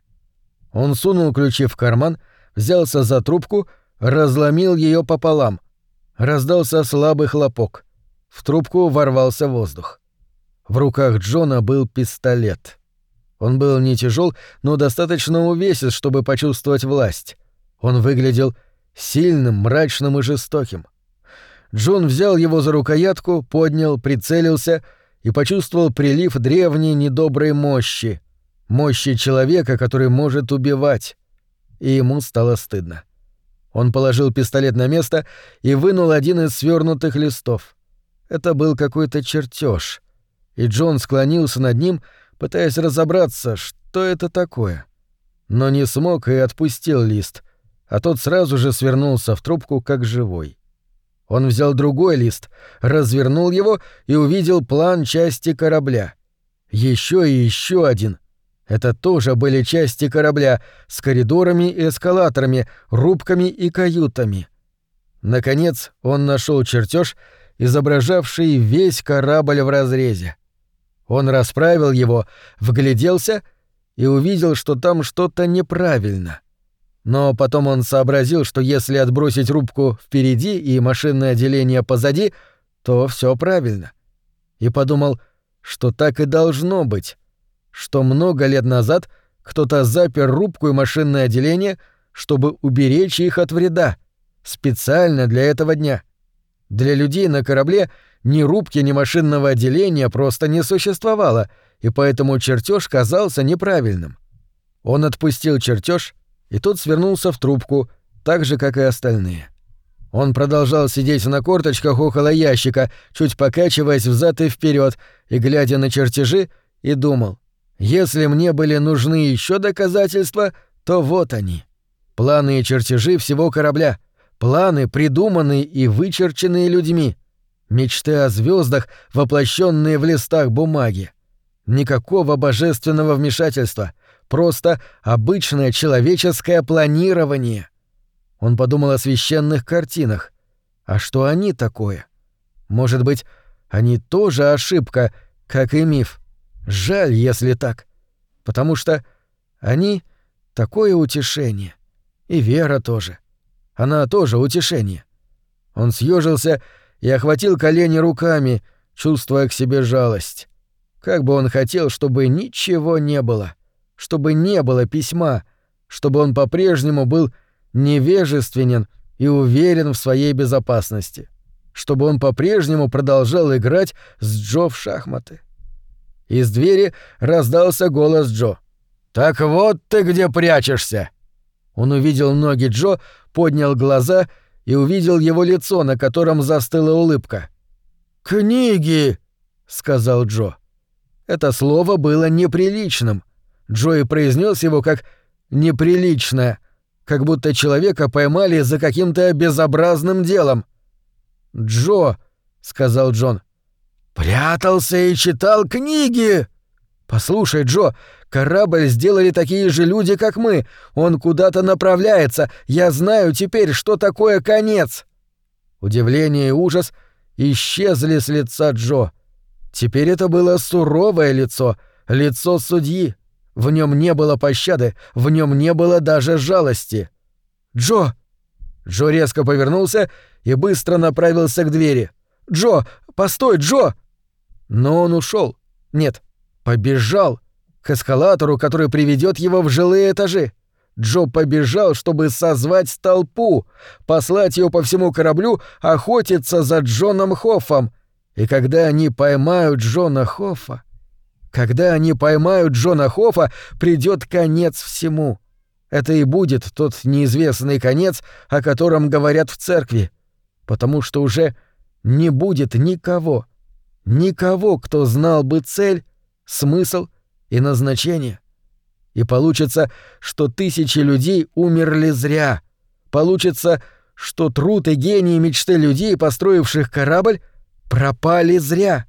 Он сунул ключи в карман, взялся за трубку, разломил ее пополам. Раздался слабый хлопок. В трубку ворвался воздух. В руках Джона был пистолет. Он был не тяжел, но достаточно увесист, чтобы почувствовать власть. Он выглядел сильным, мрачным и жестоким. Джон взял его за рукоятку, поднял, прицелился и почувствовал прилив древней недоброй мощи. Мощи человека, который может убивать. И ему стало стыдно. Он положил пистолет на место и вынул один из свернутых листов. Это был какой-то чертеж, и Джон склонился над ним, пытаясь разобраться, что это такое. Но не смог и отпустил лист, а тот сразу же свернулся в трубку, как живой. Он взял другой лист, развернул его и увидел план части корабля. Еще и еще один. Это тоже были части корабля с коридорами и эскалаторами, рубками и каютами. Наконец он нашел чертеж, изображавший весь корабль в разрезе. Он расправил его, вгляделся и увидел, что там что-то неправильно. Но потом он сообразил, что если отбросить рубку впереди и машинное отделение позади, то все правильно. И подумал, что так и должно быть, что много лет назад кто-то запер рубку и машинное отделение, чтобы уберечь их от вреда, специально для этого дня. Для людей на корабле ни рубки, ни машинного отделения просто не существовало, и поэтому чертеж казался неправильным. Он отпустил чертеж и тот свернулся в трубку, так же, как и остальные. Он продолжал сидеть на корточках около ящика, чуть покачиваясь взад и вперед, и глядя на чертежи, и думал: если мне были нужны еще доказательства, то вот они. Планы и чертежи всего корабля. Планы, придуманные и вычерченные людьми. Мечты о звездах, воплощенные в листах бумаги. Никакого божественного вмешательства. Просто обычное человеческое планирование. Он подумал о священных картинах. А что они такое? Может быть, они тоже ошибка, как и миф. Жаль, если так. Потому что они — такое утешение. И вера тоже. Она тоже утешение. Он съежился и охватил колени руками, чувствуя к себе жалость. Как бы он хотел, чтобы ничего не было. Чтобы не было письма. Чтобы он по-прежнему был невежественен и уверен в своей безопасности. Чтобы он по-прежнему продолжал играть с Джо в шахматы. Из двери раздался голос Джо. «Так вот ты где прячешься!» Он увидел ноги Джо, поднял глаза и увидел его лицо, на котором застыла улыбка. «Книги!» — сказал Джо. Это слово было неприличным. Джо и произнес его как «неприличное», как будто человека поймали за каким-то безобразным делом. «Джо», — сказал Джон, — «прятался и читал книги!» «Послушай, Джо, корабль сделали такие же люди, как мы. Он куда-то направляется. Я знаю теперь, что такое конец». Удивление и ужас исчезли с лица Джо. Теперь это было суровое лицо, лицо судьи. В нем не было пощады, в нем не было даже жалости. «Джо!» Джо резко повернулся и быстро направился к двери. «Джо! Постой, Джо!» Но он ушел. Нет, побежал к эскалатору, который приведет его в жилые этажи. Джо побежал, чтобы созвать толпу, послать ее по всему кораблю охотиться за Джоном Хоффом. И когда они поймают Джона Хоффа, придет конец всему. Это и будет тот неизвестный конец, о котором говорят в церкви, потому что уже не будет никого, кто знал бы цель, смысл и назначение. И получится, что тысячи людей умерли зря. Получится, что труд и гений мечты людей, построивших корабль, пропали зря.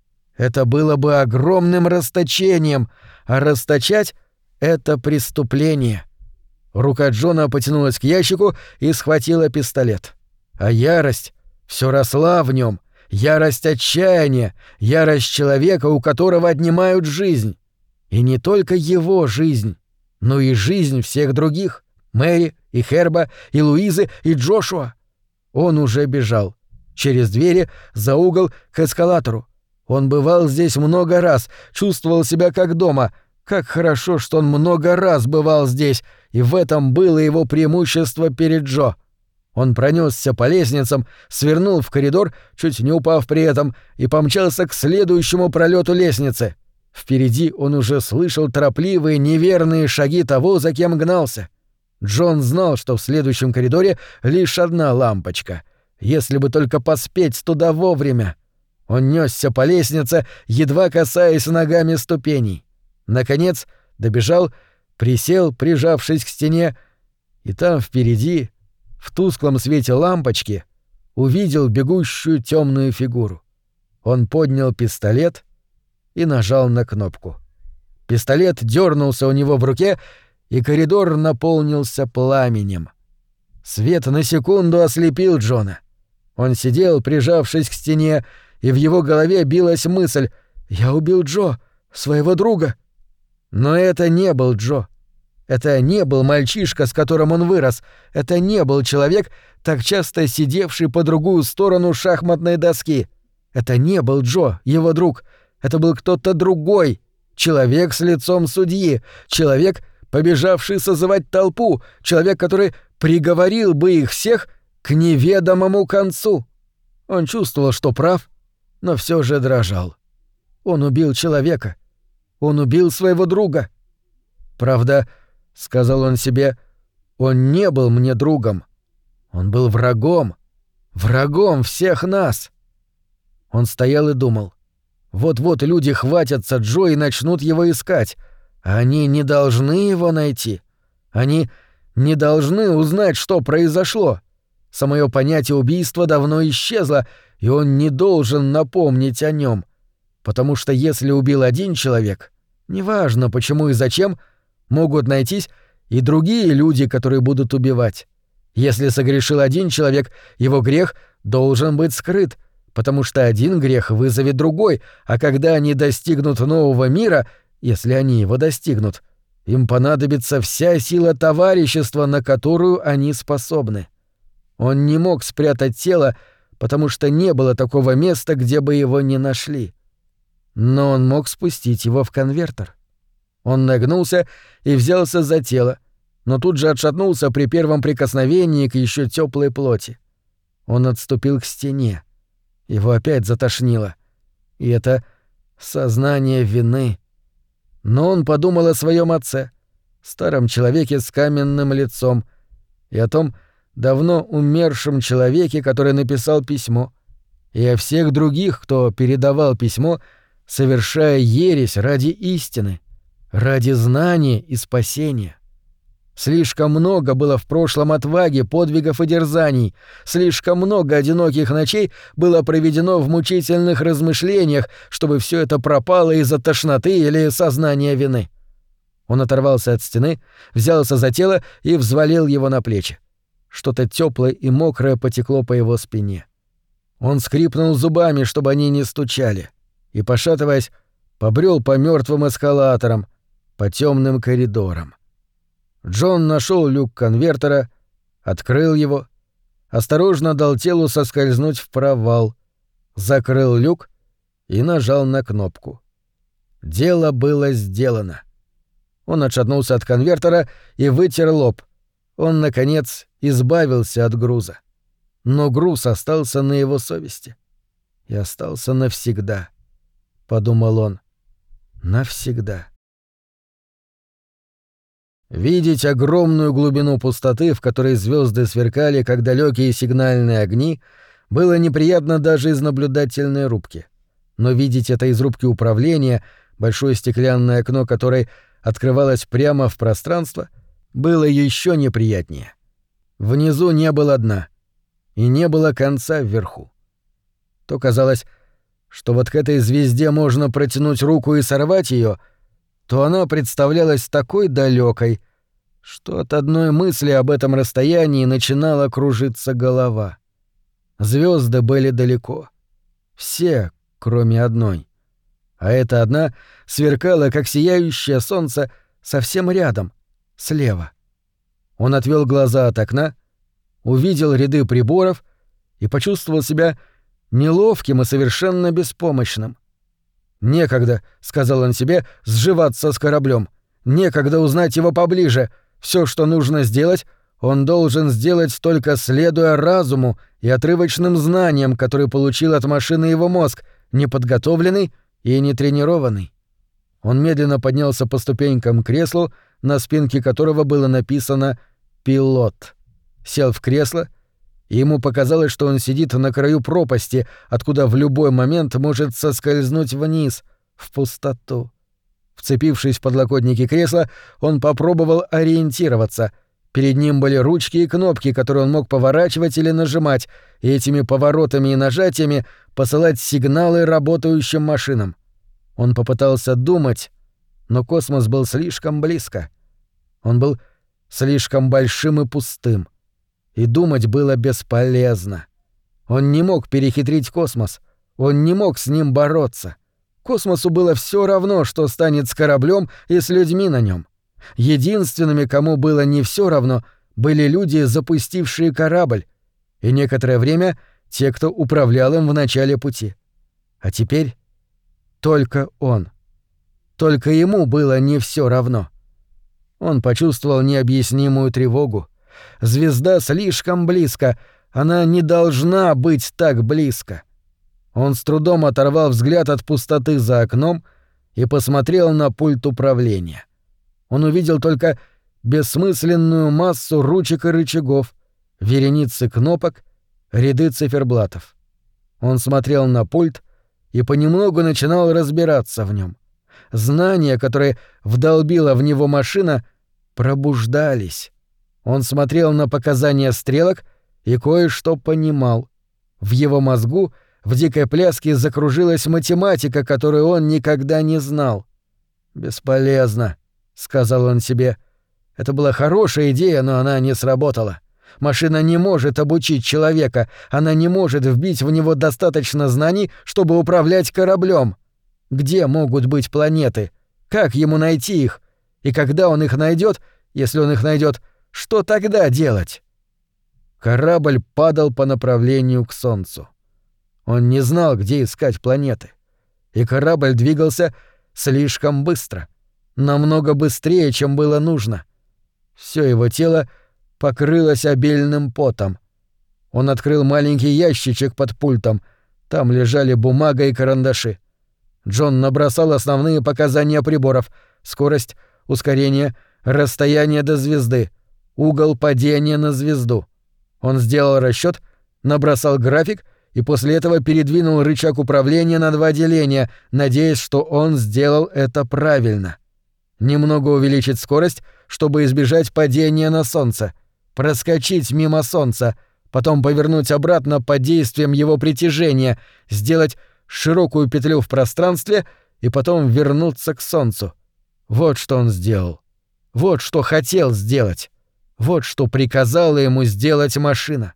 Это было бы огромным расточением, а расточать — это преступление. Рука Джона потянулась к ящику и схватила пистолет. А ярость все росла в нем. Ярость отчаяния, ярость человека, у которого отнимают жизнь. И не только его жизнь, но и жизнь всех других — Мэри, и Херба, и Луизы, и Джошуа. Он уже бежал. Через двери, за угол, к эскалатору. Он бывал здесь много раз, чувствовал себя как дома. Как хорошо, что он много раз бывал здесь, и в этом было его преимущество перед Джо. Он пронесся по лестницам, свернул в коридор, чуть не упав при этом, и помчался к следующему пролету лестницы. Впереди он уже слышал торопливые, неверные шаги того, за кем гнался. Джон знал, что в следующем коридоре лишь одна лампочка. Если бы только поспеть туда вовремя. Он нёсся по лестнице, едва касаясь ногами ступеней. Наконец добежал, присел, прижавшись к стене, и там впереди, в тусклом свете лампочки, увидел бегущую темную фигуру. Он поднял пистолет и нажал на кнопку. Пистолет дернулся у него в руке, и коридор наполнился пламенем. Свет на секунду ослепил Джона. Он сидел, прижавшись к стене, и в его голове билась мысль: «Я убил Джо, своего друга». Но это не был Джо. Это не был мальчишка, с которым он вырос. Это не был человек, так часто сидевший по другую сторону шахматной доски. Это не был Джо, его друг. Это был кто-то другой. Человек с лицом судьи. Человек, побежавший созывать толпу. Человек, который приговорил бы их всех к неведомому концу. Он чувствовал, что прав, но все же дрожал. Он убил человека. Он убил своего друга. Правда, — сказал он себе, — Он не был мне другом. Он был врагом. Врагом всех нас. Он стоял и думал. Вот-вот люди хватятся Джо и начнут его искать. А они не должны его найти. Они не должны узнать, что произошло. Самое понятие убийства давно исчезло, и он не должен напомнить о нем. Потому что если убил один человек, неважно почему и зачем, могут найтись и другие люди, которые будут убивать. Если согрешил один человек, его грех должен быть скрыт, потому что один грех вызовет другой, а когда они достигнут нового мира, если они его достигнут, им понадобится вся сила товарищества, на которую они способны. Он не мог спрятать тело, потому что не было такого места, где бы его не нашли. Но он мог спустить его в конвертер. Он нагнулся и взялся за тело, но тут же отшатнулся при первом прикосновении к еще теплой плоти. Он отступил к стене. Его опять затошнило. И это сознание вины. Но он подумал о своем отце, старом человеке с каменным лицом, и о том давно умершем человеке, который написал письмо, и о всех других, кто передавал письмо, совершая ересь ради истины, ради знания и спасения. Слишком много было в прошлом отваги, подвигов и дерзаний, слишком много одиноких ночей было проведено в мучительных размышлениях, чтобы все это пропало из-за тошноты или сознания вины. Он оторвался от стены, взялся за тело и взвалил его на плечи. Что-то теплое и мокрое потекло по его спине. Он скрипнул зубами, чтобы они не стучали, и, пошатываясь, побрел по мертвым эскалаторам, по темным коридорам. Джон нашел люк конвертера, открыл его, осторожно дал телу соскользнуть в провал, закрыл люк и нажал на кнопку. Дело было сделано. Он отшатнулся от конвертера и вытер лоб. Он, наконец, избавился от груза. Но груз остался на его совести. И остался навсегда, — подумал он. Навсегда. Видеть огромную глубину пустоты, в которой звезды сверкали, как далекие сигнальные огни, было неприятно даже из наблюдательной рубки. Но видеть это из рубки управления, большое стеклянное окно которой открывалось прямо в пространство, было еще неприятнее. Внизу не было дна, и не было конца вверху. То казалось, что вот к этой звезде можно протянуть руку и сорвать ее, то она представлялась такой далекой, что от одной мысли об этом расстоянии начинала кружиться голова. Звезды были далеко. Все, кроме одной. А эта одна сверкала, как сияющее солнце, совсем рядом, слева. Он отвел глаза от окна, увидел ряды приборов и почувствовал себя неловким и совершенно беспомощным. «Некогда», — сказал он себе, — «сживаться с кораблем. Некогда узнать его поближе. Все, что нужно сделать, он должен сделать только следуя разуму и отрывочным знаниям, которые получил от машины его мозг, неподготовленный и нетренированный». Он медленно поднялся по ступенькам к креслу, на спинке которого было написано «Пилот». Сел в кресло, и ему показалось, что он сидит на краю пропасти, откуда в любой момент может соскользнуть вниз, в пустоту. Вцепившись в подлокотники кресла, он попробовал ориентироваться. Перед ним были ручки и кнопки, которые он мог поворачивать или нажимать, и этими поворотами и нажатиями посылать сигналы работающим машинам. Он попытался думать, но космос был слишком близко. Он был слишком большим и пустым. И думать было бесполезно. Он не мог перехитрить космос. Он не мог с ним бороться. Космосу было все равно, что станет с кораблем и с людьми на нем. Единственными, кому было не все равно, были люди, запустившие корабль, и некоторое время те, кто управлял им в начале пути. А теперь только он. Только ему было не все равно. Он почувствовал необъяснимую тревогу. Звезда слишком близко, она не должна быть так близко. Он с трудом оторвал взгляд от пустоты за окном и посмотрел на пульт управления. Он увидел только бессмысленную массу ручек и рычагов, вереницы кнопок, ряды циферблатов. Он смотрел на пульт и понемногу начинал разбираться в нем. Знания, которые вдолбила в него машина, пробуждались. Он смотрел на показания стрелок и кое-что понимал. В его мозгу в дикой пляске закружилась математика, которую он никогда не знал. «Бесполезно», — сказал он себе. Это была хорошая идея, но она не сработала. Машина не может обучить человека, она не может вбить в него достаточно знаний, чтобы управлять кораблем. Где могут быть планеты? Как ему найти их? И когда он их найдет, если он их найдет, что тогда делать? Корабль падал по направлению к Солнцу. Он не знал, где искать планеты. И корабль двигался слишком быстро. Намного быстрее, чем было нужно. Всё его тело покрылось обильным потом. Он открыл маленький ящичек под пультом. Там лежали бумага и карандаши. Джон набросал основные показания приборов: скорость, ускорение, расстояние до звезды, угол падения на звезду. Он сделал расчёт, набросал график и после этого передвинул рычаг управления на 2 деления, надеясь, что он сделал это правильно. Немного увеличить скорость, чтобы избежать падения на Солнце, проскочить мимо Солнца, потом повернуть обратно под действием его притяжения, сделать широкую петлю в пространстве и потом вернуться к Солнцу. Вот что он сделал. Вот что хотел сделать. Вот что приказала ему сделать машина.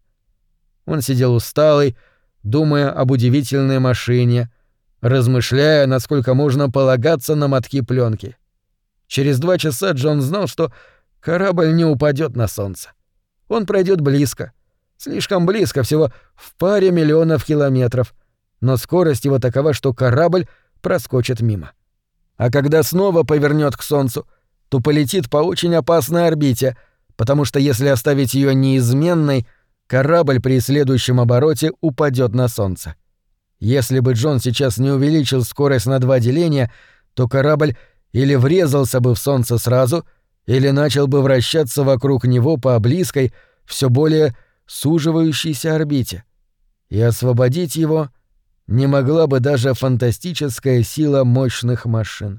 Он сидел усталый, думая об удивительной машине, размышляя, насколько можно полагаться на мотки плёнки. Через 2 часа Джон знал, что корабль не упадёт на Солнце. Он пройдёт близко, слишком близко, всего в паре миллионов километров, но скорость его такова, что корабль проскочит мимо. А когда снова повернёт к Солнцу, то полетит по очень опасной орбите, потому что если оставить её неизменной, корабль при следующем обороте упадёт на Солнце. Если бы Джон сейчас не увеличил скорость на 2 деления, то корабль или врезался бы в Солнце сразу, или начал бы вращаться вокруг него по близкой, всё более суживающейся орбите. И освободить его не могла бы даже фантастическая сила мощных машин.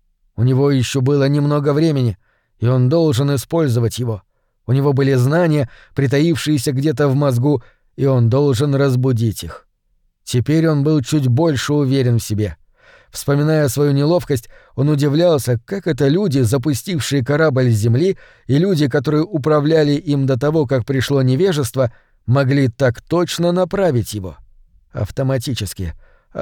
У него ещё было немного времени, и он должен использовать его. У него были знания, притаившиеся где-то в мозгу, и он должен разбудить их. Теперь он был чуть больше уверен в себе. Вспоминая свою неловкость, он удивлялся, как это люди, запустившие корабль с земли, и люди, которые управляли им до того, как пришло невежество, могли так точно направить его. Автоматически,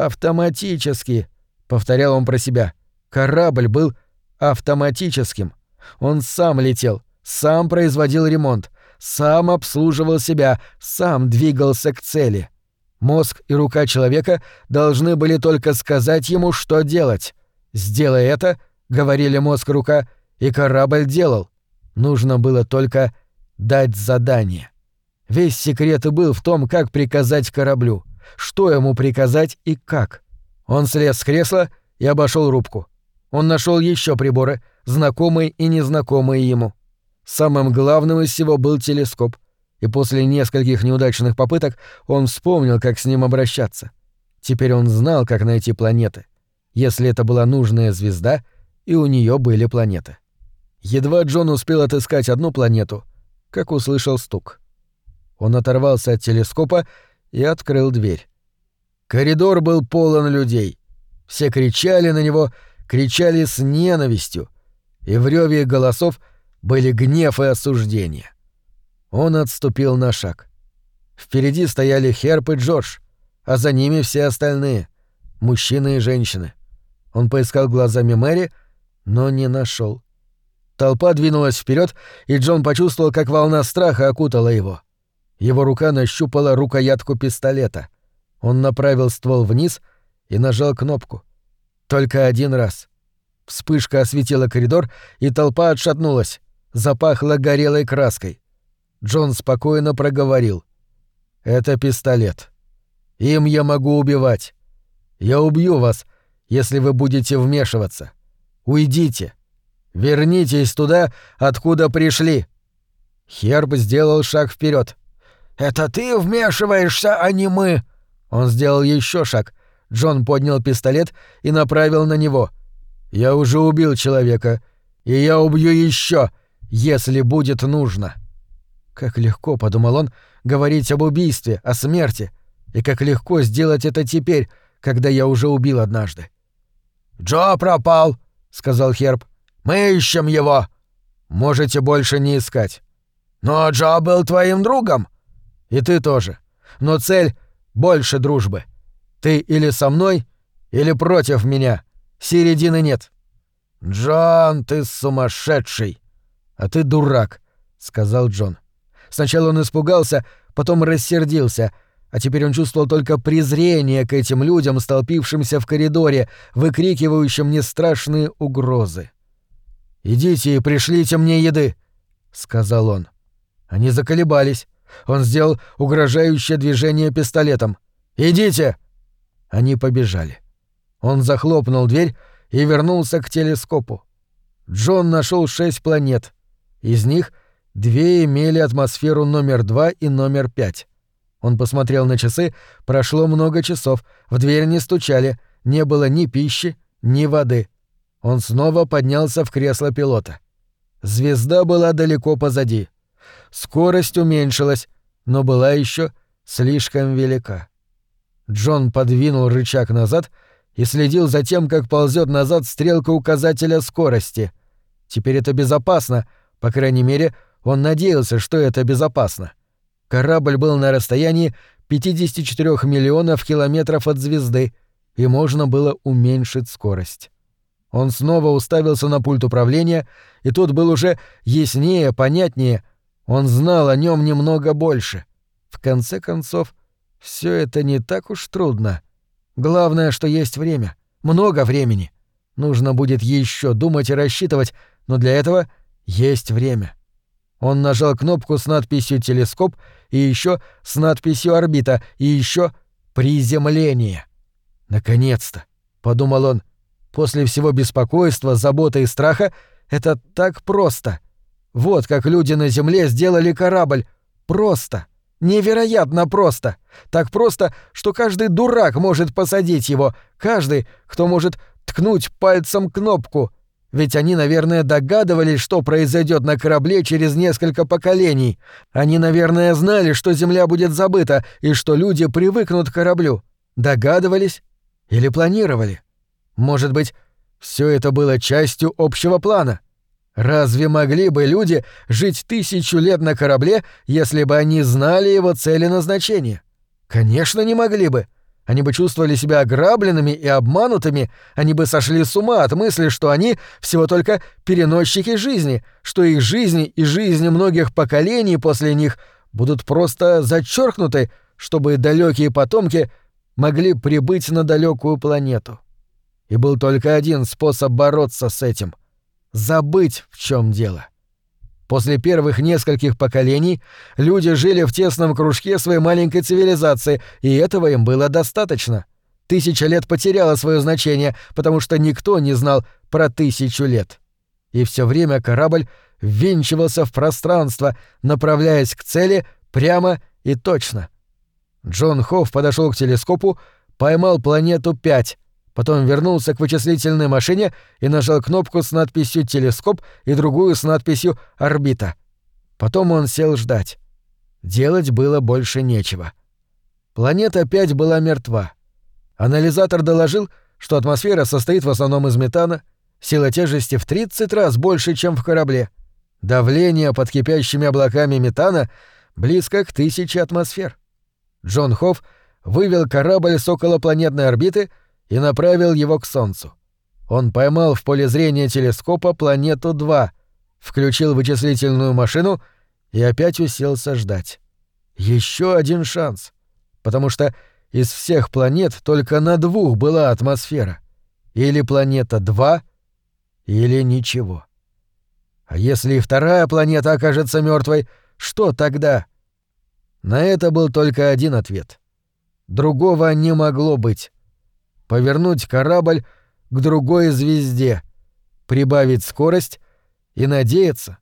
повторял он про себя. Корабль был автоматическим. Он сам летел, сам производил ремонт, сам обслуживал себя, сам двигался к цели. Мозг и рука человека должны были только сказать ему, что делать. «Сделай это», — говорили мозг и рука, и корабль делал. Нужно было только дать задание. Весь секрет и был в том, как приказать кораблю, что ему приказать и как. Он слез с кресла и обошёл рубку. Он нашёл ещё приборы, знакомые и незнакомые ему. Самым главным из всего был телескоп, и после нескольких неудачных попыток он вспомнил, как с ним обращаться. Теперь он знал, как найти планеты, если это была нужная звезда, и у неё были планеты. Едва Джон успел отыскать одну планету, как услышал стук. Он оторвался от телескопа и открыл дверь. Коридор был полон людей. Все кричали на него, кричали с ненавистью, и в рёве их голосов были гнев и осуждение. Он отступил на шаг. Впереди стояли Херб и Джордж, а за ними все остальные — мужчины и женщины. Он поискал глазами Мэри, но не нашёл. Толпа двинулась вперёд, и Джон почувствовал, как волна страха окутала его. Его рука нащупала рукоятку пистолета. Он направил ствол вниз и нажал кнопку. Только один раз. Вспышка осветила коридор, и толпа отшатнулась. Запахло горелой краской. Джон спокойно проговорил. «Это пистолет. Им я могу убивать. Я убью вас, если вы будете вмешиваться. Уйдите. Вернитесь туда, откуда пришли». Херб сделал шаг вперед. «Это ты вмешиваешься, а не мы!» Он сделал еще шаг. Джон поднял пистолет и направил на него. «Я уже убил человека, и я убью еще, если будет нужно». Как легко, — подумал он, — говорить об убийстве, о смерти, и как легко сделать это теперь, когда я уже убил однажды. «Джо пропал», — сказал Херб. «Мы ищем его». «Можете больше не искать». «Но Джо был твоим другом». «И ты тоже. Но цель — больше дружбы. Ты или со мной, или против меня. Середины нет». «Джон, ты сумасшедший». «А ты дурак», — сказал Джон. Сначала он испугался, потом рассердился, а теперь он чувствовал только презрение к этим людям, столпившимся в коридоре, выкрикивающим нестрашные угрозы. «Идите и пришлите мне еды», — сказал он. Они заколебались. Он сделал угрожающее движение пистолетом. «Идите!» Они побежали. Он захлопнул дверь и вернулся к телескопу. Джон нашел 6 планет. Из них 2 имели атмосферу номер 2 и номер 5. Он посмотрел на часы, прошло много часов, в дверь не стучали, не было ни пищи, ни воды. Он снова поднялся в кресло пилота. Звезда была далеко позади. Скорость уменьшилась, но была еще слишком велика. Джон подвинул рычаг назад и следил за тем, как ползет назад стрелка указателя скорости. Теперь это безопасно, по крайней мере, он надеялся, что это безопасно. Корабль был на расстоянии 54 миллионов километров от звезды, и можно было уменьшить скорость. Он снова уставился на пульт управления, и тот был уже яснее, понятнее. Он знал о нем немного больше. В конце концов, все это не так уж трудно. Главное, что есть время. Много времени. Нужно будет еще думать и рассчитывать, но для этого есть время. Он нажал кнопку с надписью «Телескоп» и еще с надписью «Орбита» и еще «Приземление». «Наконец-то», — подумал он, — «после всего беспокойства, заботы и страха это так просто. Вот как люди на Земле сделали корабль. Просто. Невероятно просто. Так просто, что каждый дурак может посадить его, каждый, кто может ткнуть пальцем кнопку. Ведь они, наверное, догадывались, что произойдет на корабле через несколько поколений. Они, наверное, знали, что Земля будет забыта и что люди привыкнут к кораблю. Догадывались или планировали? Может быть, все это было частью общего плана? Разве могли бы люди жить 1000 лет на корабле, если бы они знали его цель и назначение? Конечно, не могли бы. Они бы чувствовали себя ограбленными и обманутыми, они бы сошли с ума от мысли, что они всего только переносчики жизни, что их жизни и жизни многих поколений после них будут просто зачеркнуты, чтобы далекие потомки могли прибыть на далекую планету. И был только один способ бороться с этим — забыть, в чем дело. После первых нескольких поколений люди жили в тесном кружке своей маленькой цивилизации, и этого им было достаточно. 1000 лет потеряла свое значение, потому что никто не знал про 1000 лет. И все время корабль ввинчивался в пространство, направляясь к цели прямо и точно. Джон Хофф подошел к телескопу, поймал планету 5, потом вернулся к вычислительной машине и нажал кнопку с надписью «Телескоп» и другую с надписью «Орбита». Потом он сел ждать. Делать было больше нечего. Планета 5 была мертва. Анализатор доложил, что атмосфера состоит в основном из метана, сила тяжести в 30 раз больше, чем в корабле. Давление под кипящими облаками метана близко к 1000 атмосфер. Джон Хофф вывел корабль с околопланетной орбиты и направил его к Солнцу. Он поймал в поле зрения телескопа планету 2, включил вычислительную машину и опять уселся ждать. Еще один шанс, потому что из всех планет только на 2 была атмосфера. Или планета 2, или ничего. А если и вторая планета окажется мертвой, что тогда? На это был только один ответ. Другого не могло быть. Повернуть корабль к другой звезде, прибавить скорость и надеяться,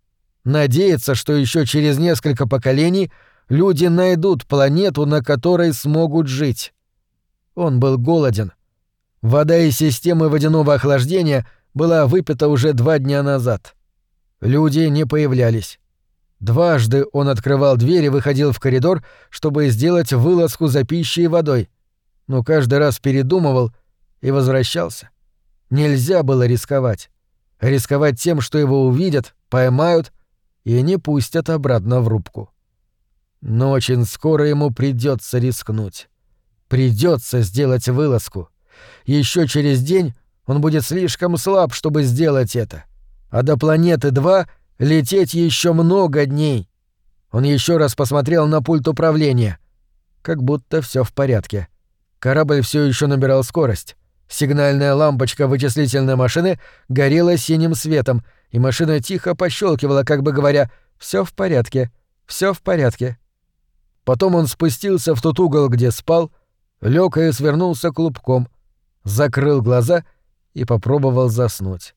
что еще через несколько поколений люди найдут планету, на которой смогут жить. Он был голоден. Вода из системы водяного охлаждения была выпита уже 2 дня назад. Люди не появлялись. Дважды он открывал дверь и выходил в коридор, чтобы сделать вылазку за пищей и водой, но каждый раз передумывал и возвращался. Нельзя было рисковать. Рисковать тем, что его увидят, поймают и не пустят обратно в рубку. Но очень скоро ему придется рискнуть. Придется сделать вылазку. Еще через день он будет слишком слаб, чтобы сделать это. А до планеты 2 лететь еще много дней. Он еще раз посмотрел на пульт управления. Как будто все в порядке. Корабль все еще набирал скорость. Сигнальная лампочка вычислительной машины горела синим светом, и машина тихо пощелкивала, как бы говоря: «Все в порядке, все в порядке». Потом он спустился в тот угол, где спал, лег и свернулся клубком, закрыл глаза и попробовал заснуть.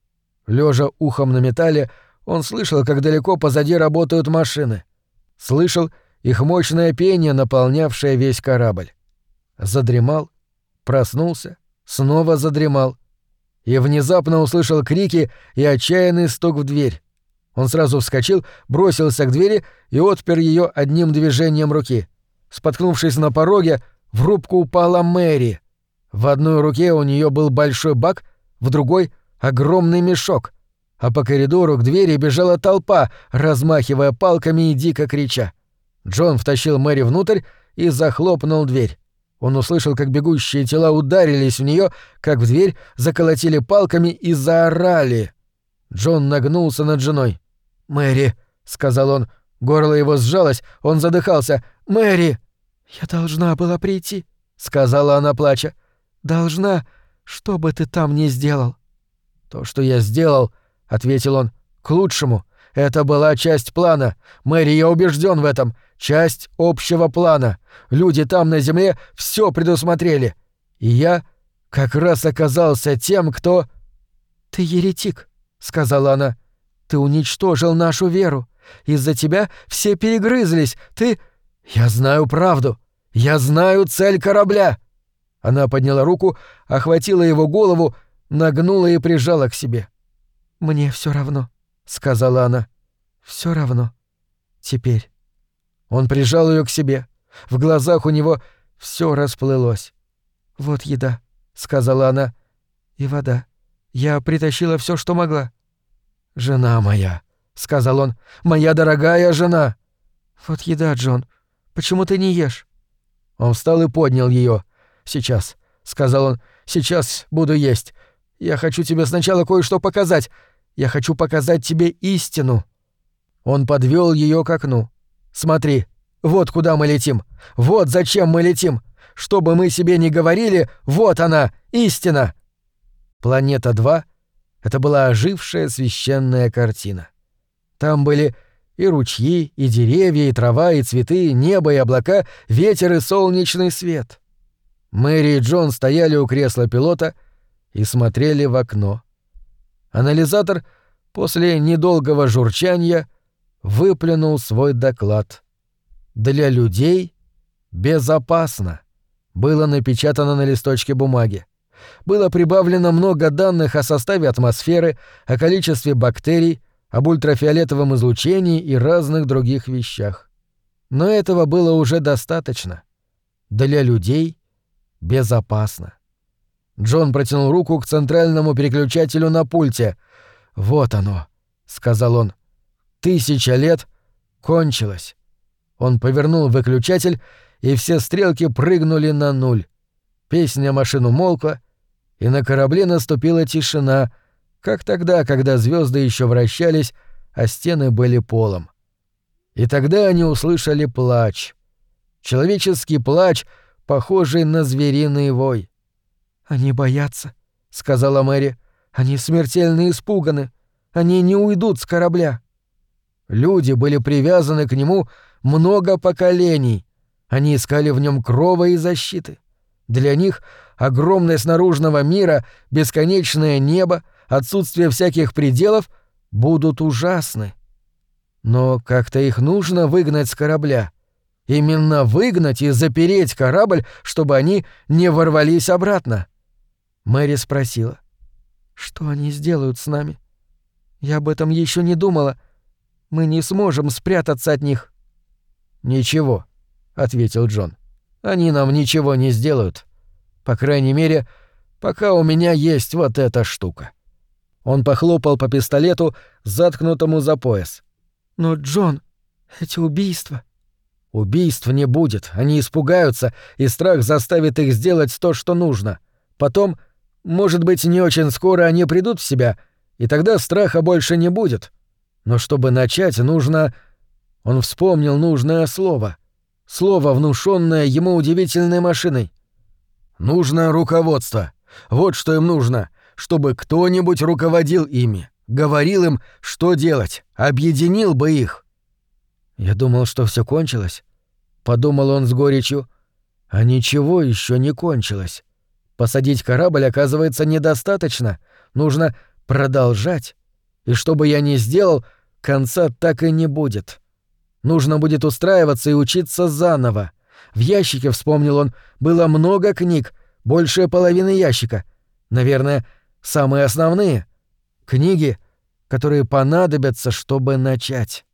Лежа ухом на металле, он слышал, как далеко позади работают машины. Слышал их мощное пение, наполнявшее весь корабль. Задремал, проснулся, снова задремал. И внезапно услышал крики и отчаянный стук в дверь. Он сразу вскочил, бросился к двери и отпер ее одним движением руки. Споткнувшись на пороге, в рубку упала Мэри. В одной руке у нее был большой бак, в другой — огромный мешок, а по коридору к двери бежала толпа, размахивая палками и дико крича. Джон втащил Мэри внутрь и захлопнул дверь. Он услышал, как бегущие тела ударились в нее, как в дверь заколотили палками и заорали. Джон нагнулся над женой. «Мэри», — сказал он, горло его сжалось, он задыхался. «Мэри!» «Я должна была прийти», — сказала она, плача. «Должна, что бы ты там ни сделал». «То, что я сделал», — ответил он, — «к лучшему. Это была часть плана. Мэри, я убежден в этом. Часть общего плана. Люди там на Земле все предусмотрели. И я как раз оказался тем, кто...» «Ты еретик», — сказала она. «Ты уничтожил нашу веру. Из-за тебя все перегрызлись. Ты...» «Я знаю правду. Я знаю цель корабля». Она подняла руку, охватила его голову, нагнула и прижала к себе. «Мне все равно», — сказала она. «Все равно. Теперь». Он прижал ее к себе. В глазах у него все расплылось. «Вот еда», — сказала она. «И вода. Я притащила все, что могла». «Жена моя», — сказал он, — «моя дорогая жена». «Вот еда, Джон. Почему ты не ешь?» Он встал и поднял ее. «Сейчас», — сказал он, — «сейчас буду есть. Я хочу тебе сначала кое-что показать. Я хочу показать тебе истину». Он подвел ее к окну. «Смотри, вот куда мы летим. Вот зачем мы летим. Что бы мы себе ни говорили, вот она, истина». Планета 2 — это была ожившая священная картина. Там были и ручьи, и деревья, и трава, и цветы, небо и облака, ветер и солнечный свет. Мэри и Джон стояли у кресла пилота и смотрели в окно. Анализатор после недолгого журчания выплюнул свой доклад. «Для людей безопасно» было напечатано на листочке бумаги. Было прибавлено много данных о составе атмосферы, о количестве бактерий, об ультрафиолетовом излучении и разных других вещах. Но этого было уже достаточно. Для людей безопасно. Джон протянул руку к центральному переключателю на пульте. «Вот оно», — сказал он. 1000 лет кончилось». Он повернул выключатель, и все стрелки прыгнули на 0. Песня машин умолкла, и на корабле наступила тишина, как тогда, когда звезды еще вращались, а стены были полом. И тогда они услышали плач. Человеческий плач, похожий на звериный вой. «Они боятся», — сказала Мэри. «Они смертельно испуганы. Они не уйдут с корабля». Люди были привязаны к нему много поколений. Они искали в нем крова и защиты. Для них огромность наружного мира, бесконечное небо, отсутствие всяких пределов будут ужасны. Но как-то их нужно выгнать с корабля. Именно выгнать и запереть корабль, чтобы они не ворвались обратно. Мэри спросила: «Что они сделают с нами? Я об этом еще не думала. Мы не сможем спрятаться от них». «Ничего», — ответил Джон. «Они нам ничего не сделают. По крайней мере, пока у меня есть вот эта штука». Он похлопал по пистолету, заткнутому за пояс. «Но, Джон, эти убийства...» «Убийств не будет, они испугаются, и страх заставит их сделать то, что нужно. Потом, может быть, не очень скоро они придут в себя, и тогда страха больше не будет. Но чтобы начать, нужно...» Он вспомнил нужное слово. Слово, внушённое ему удивительной машиной. «Нужно руководство. Вот что им нужно, чтобы кто-нибудь руководил ими, говорил им, что делать, объединил бы их». «Я думал, что всё кончилось», — подумал он с горечью. «А ничего ещё не кончилось. Посадить корабль, оказывается, недостаточно. Нужно продолжать. И что бы я ни сделал, конца так и не будет. Нужно будет устраиваться и учиться заново. В ящике, вспомнил он, было много книг, больше половины ящика. Наверное, самые основные. Книги, которые понадобятся, чтобы начать.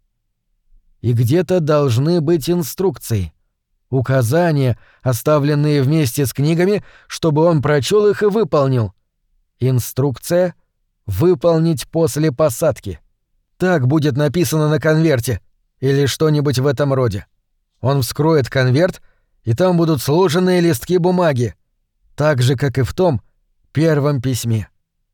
И где-то должны быть инструкции. Указания, оставленные вместе с книгами, чтобы он прочел их и выполнил. Инструкция — выполнить после посадки. Так будет написано на конверте. Или что-нибудь в этом роде. Он вскроет конверт, и там будут сложенные листки бумаги. Так же, как и в том первом письме.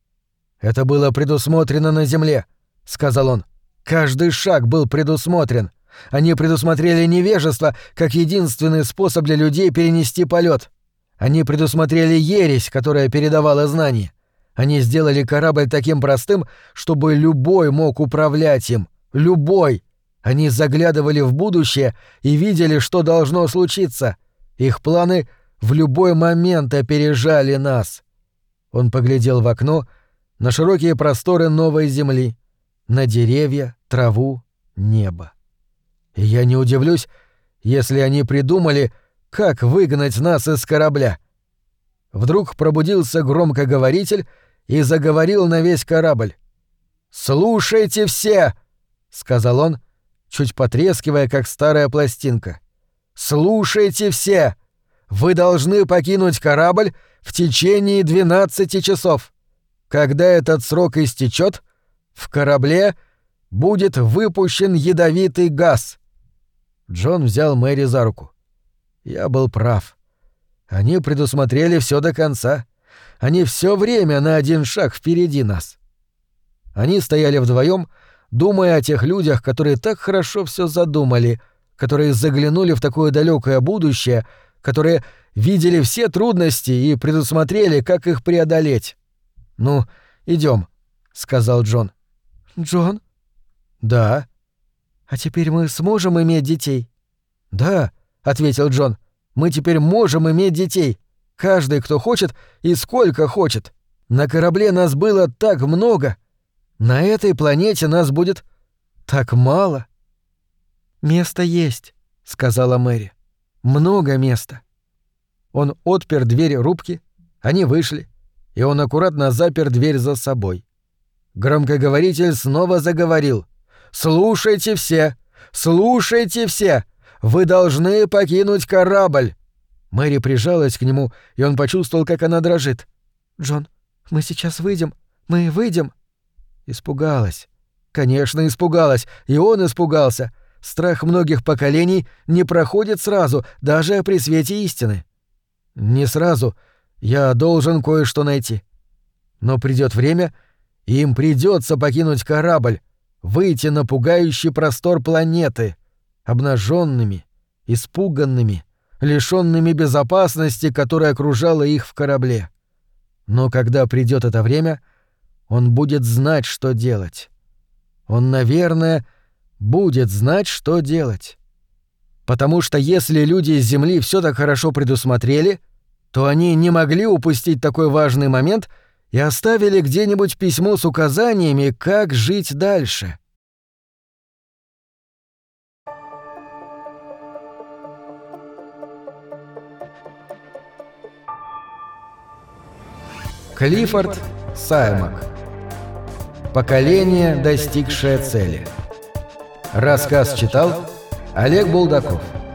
«Это было предусмотрено на Земле», — сказал он. «Каждый шаг был предусмотрен. Они предусмотрели невежество как единственный способ для людей перенести полет. Они предусмотрели ересь, которая передавала знания. Они сделали корабль таким простым, чтобы любой мог управлять им. Любой. Они заглядывали в будущее и видели, что должно случиться. Их планы в любой момент опережали нас». Он поглядел в окно на широкие просторы новой земли, на деревья, траву, небо. И я не удивлюсь, если они придумали, как выгнать нас из корабля. Вдруг пробудился громкоговоритель и заговорил на весь корабль. «Слушайте все!» — сказал он, чуть потрескивая, как старая пластинка. «Слушайте все! Вы должны покинуть корабль в течение 12 часов. Когда этот срок истечет, в корабле будет выпущен ядовитый газ». Джон взял Мэри за руку. «Я был прав. Они предусмотрели все до конца. Они все время на один шаг впереди нас». Они стояли вдвоем, думая о тех людях, которые так хорошо все задумали, которые заглянули в такое далекое будущее, которые видели все трудности и предусмотрели, как их преодолеть. «Ну, идем, сказал Джон. «Джон?» «Да». «А теперь мы сможем иметь детей?» «Да», — ответил Джон. «Мы теперь можем иметь детей. Каждый, кто хочет и сколько хочет. На корабле нас было так много. На этой планете нас будет так мало». «Место есть», — сказала Мэри. «Много места». Он отпер дверь рубки, они вышли, и он аккуратно запер дверь за собой. Громкоговоритель снова заговорил. «Слушайте все! Слушайте все! Вы должны покинуть корабль!» Мэри прижалась к нему, и он почувствовал, как она дрожит. «Джон, мы сейчас выйдем. Мы выйдем!» Испугалась. Конечно, испугалась. И он испугался. Страх многих поколений не проходит сразу, даже при свете истины. «Не сразу. Я должен кое-что найти. Но придёт время, и им придётся покинуть корабль, выйти на пугающий простор планеты, обнажёнными, испуганными, лишёнными безопасности, которая окружала их в корабле. Но когда придёт это время, он будет знать, что делать. Он, наверное, будет знать, что делать. Потому что если люди с Земли всё так хорошо предусмотрели, то они не могли упустить такой важный момент и оставили где-нибудь письмо с указаниями, как жить дальше. Клиффорд Саймак. Поколение, достигшее цели. Рассказ читал Олег Булдаков.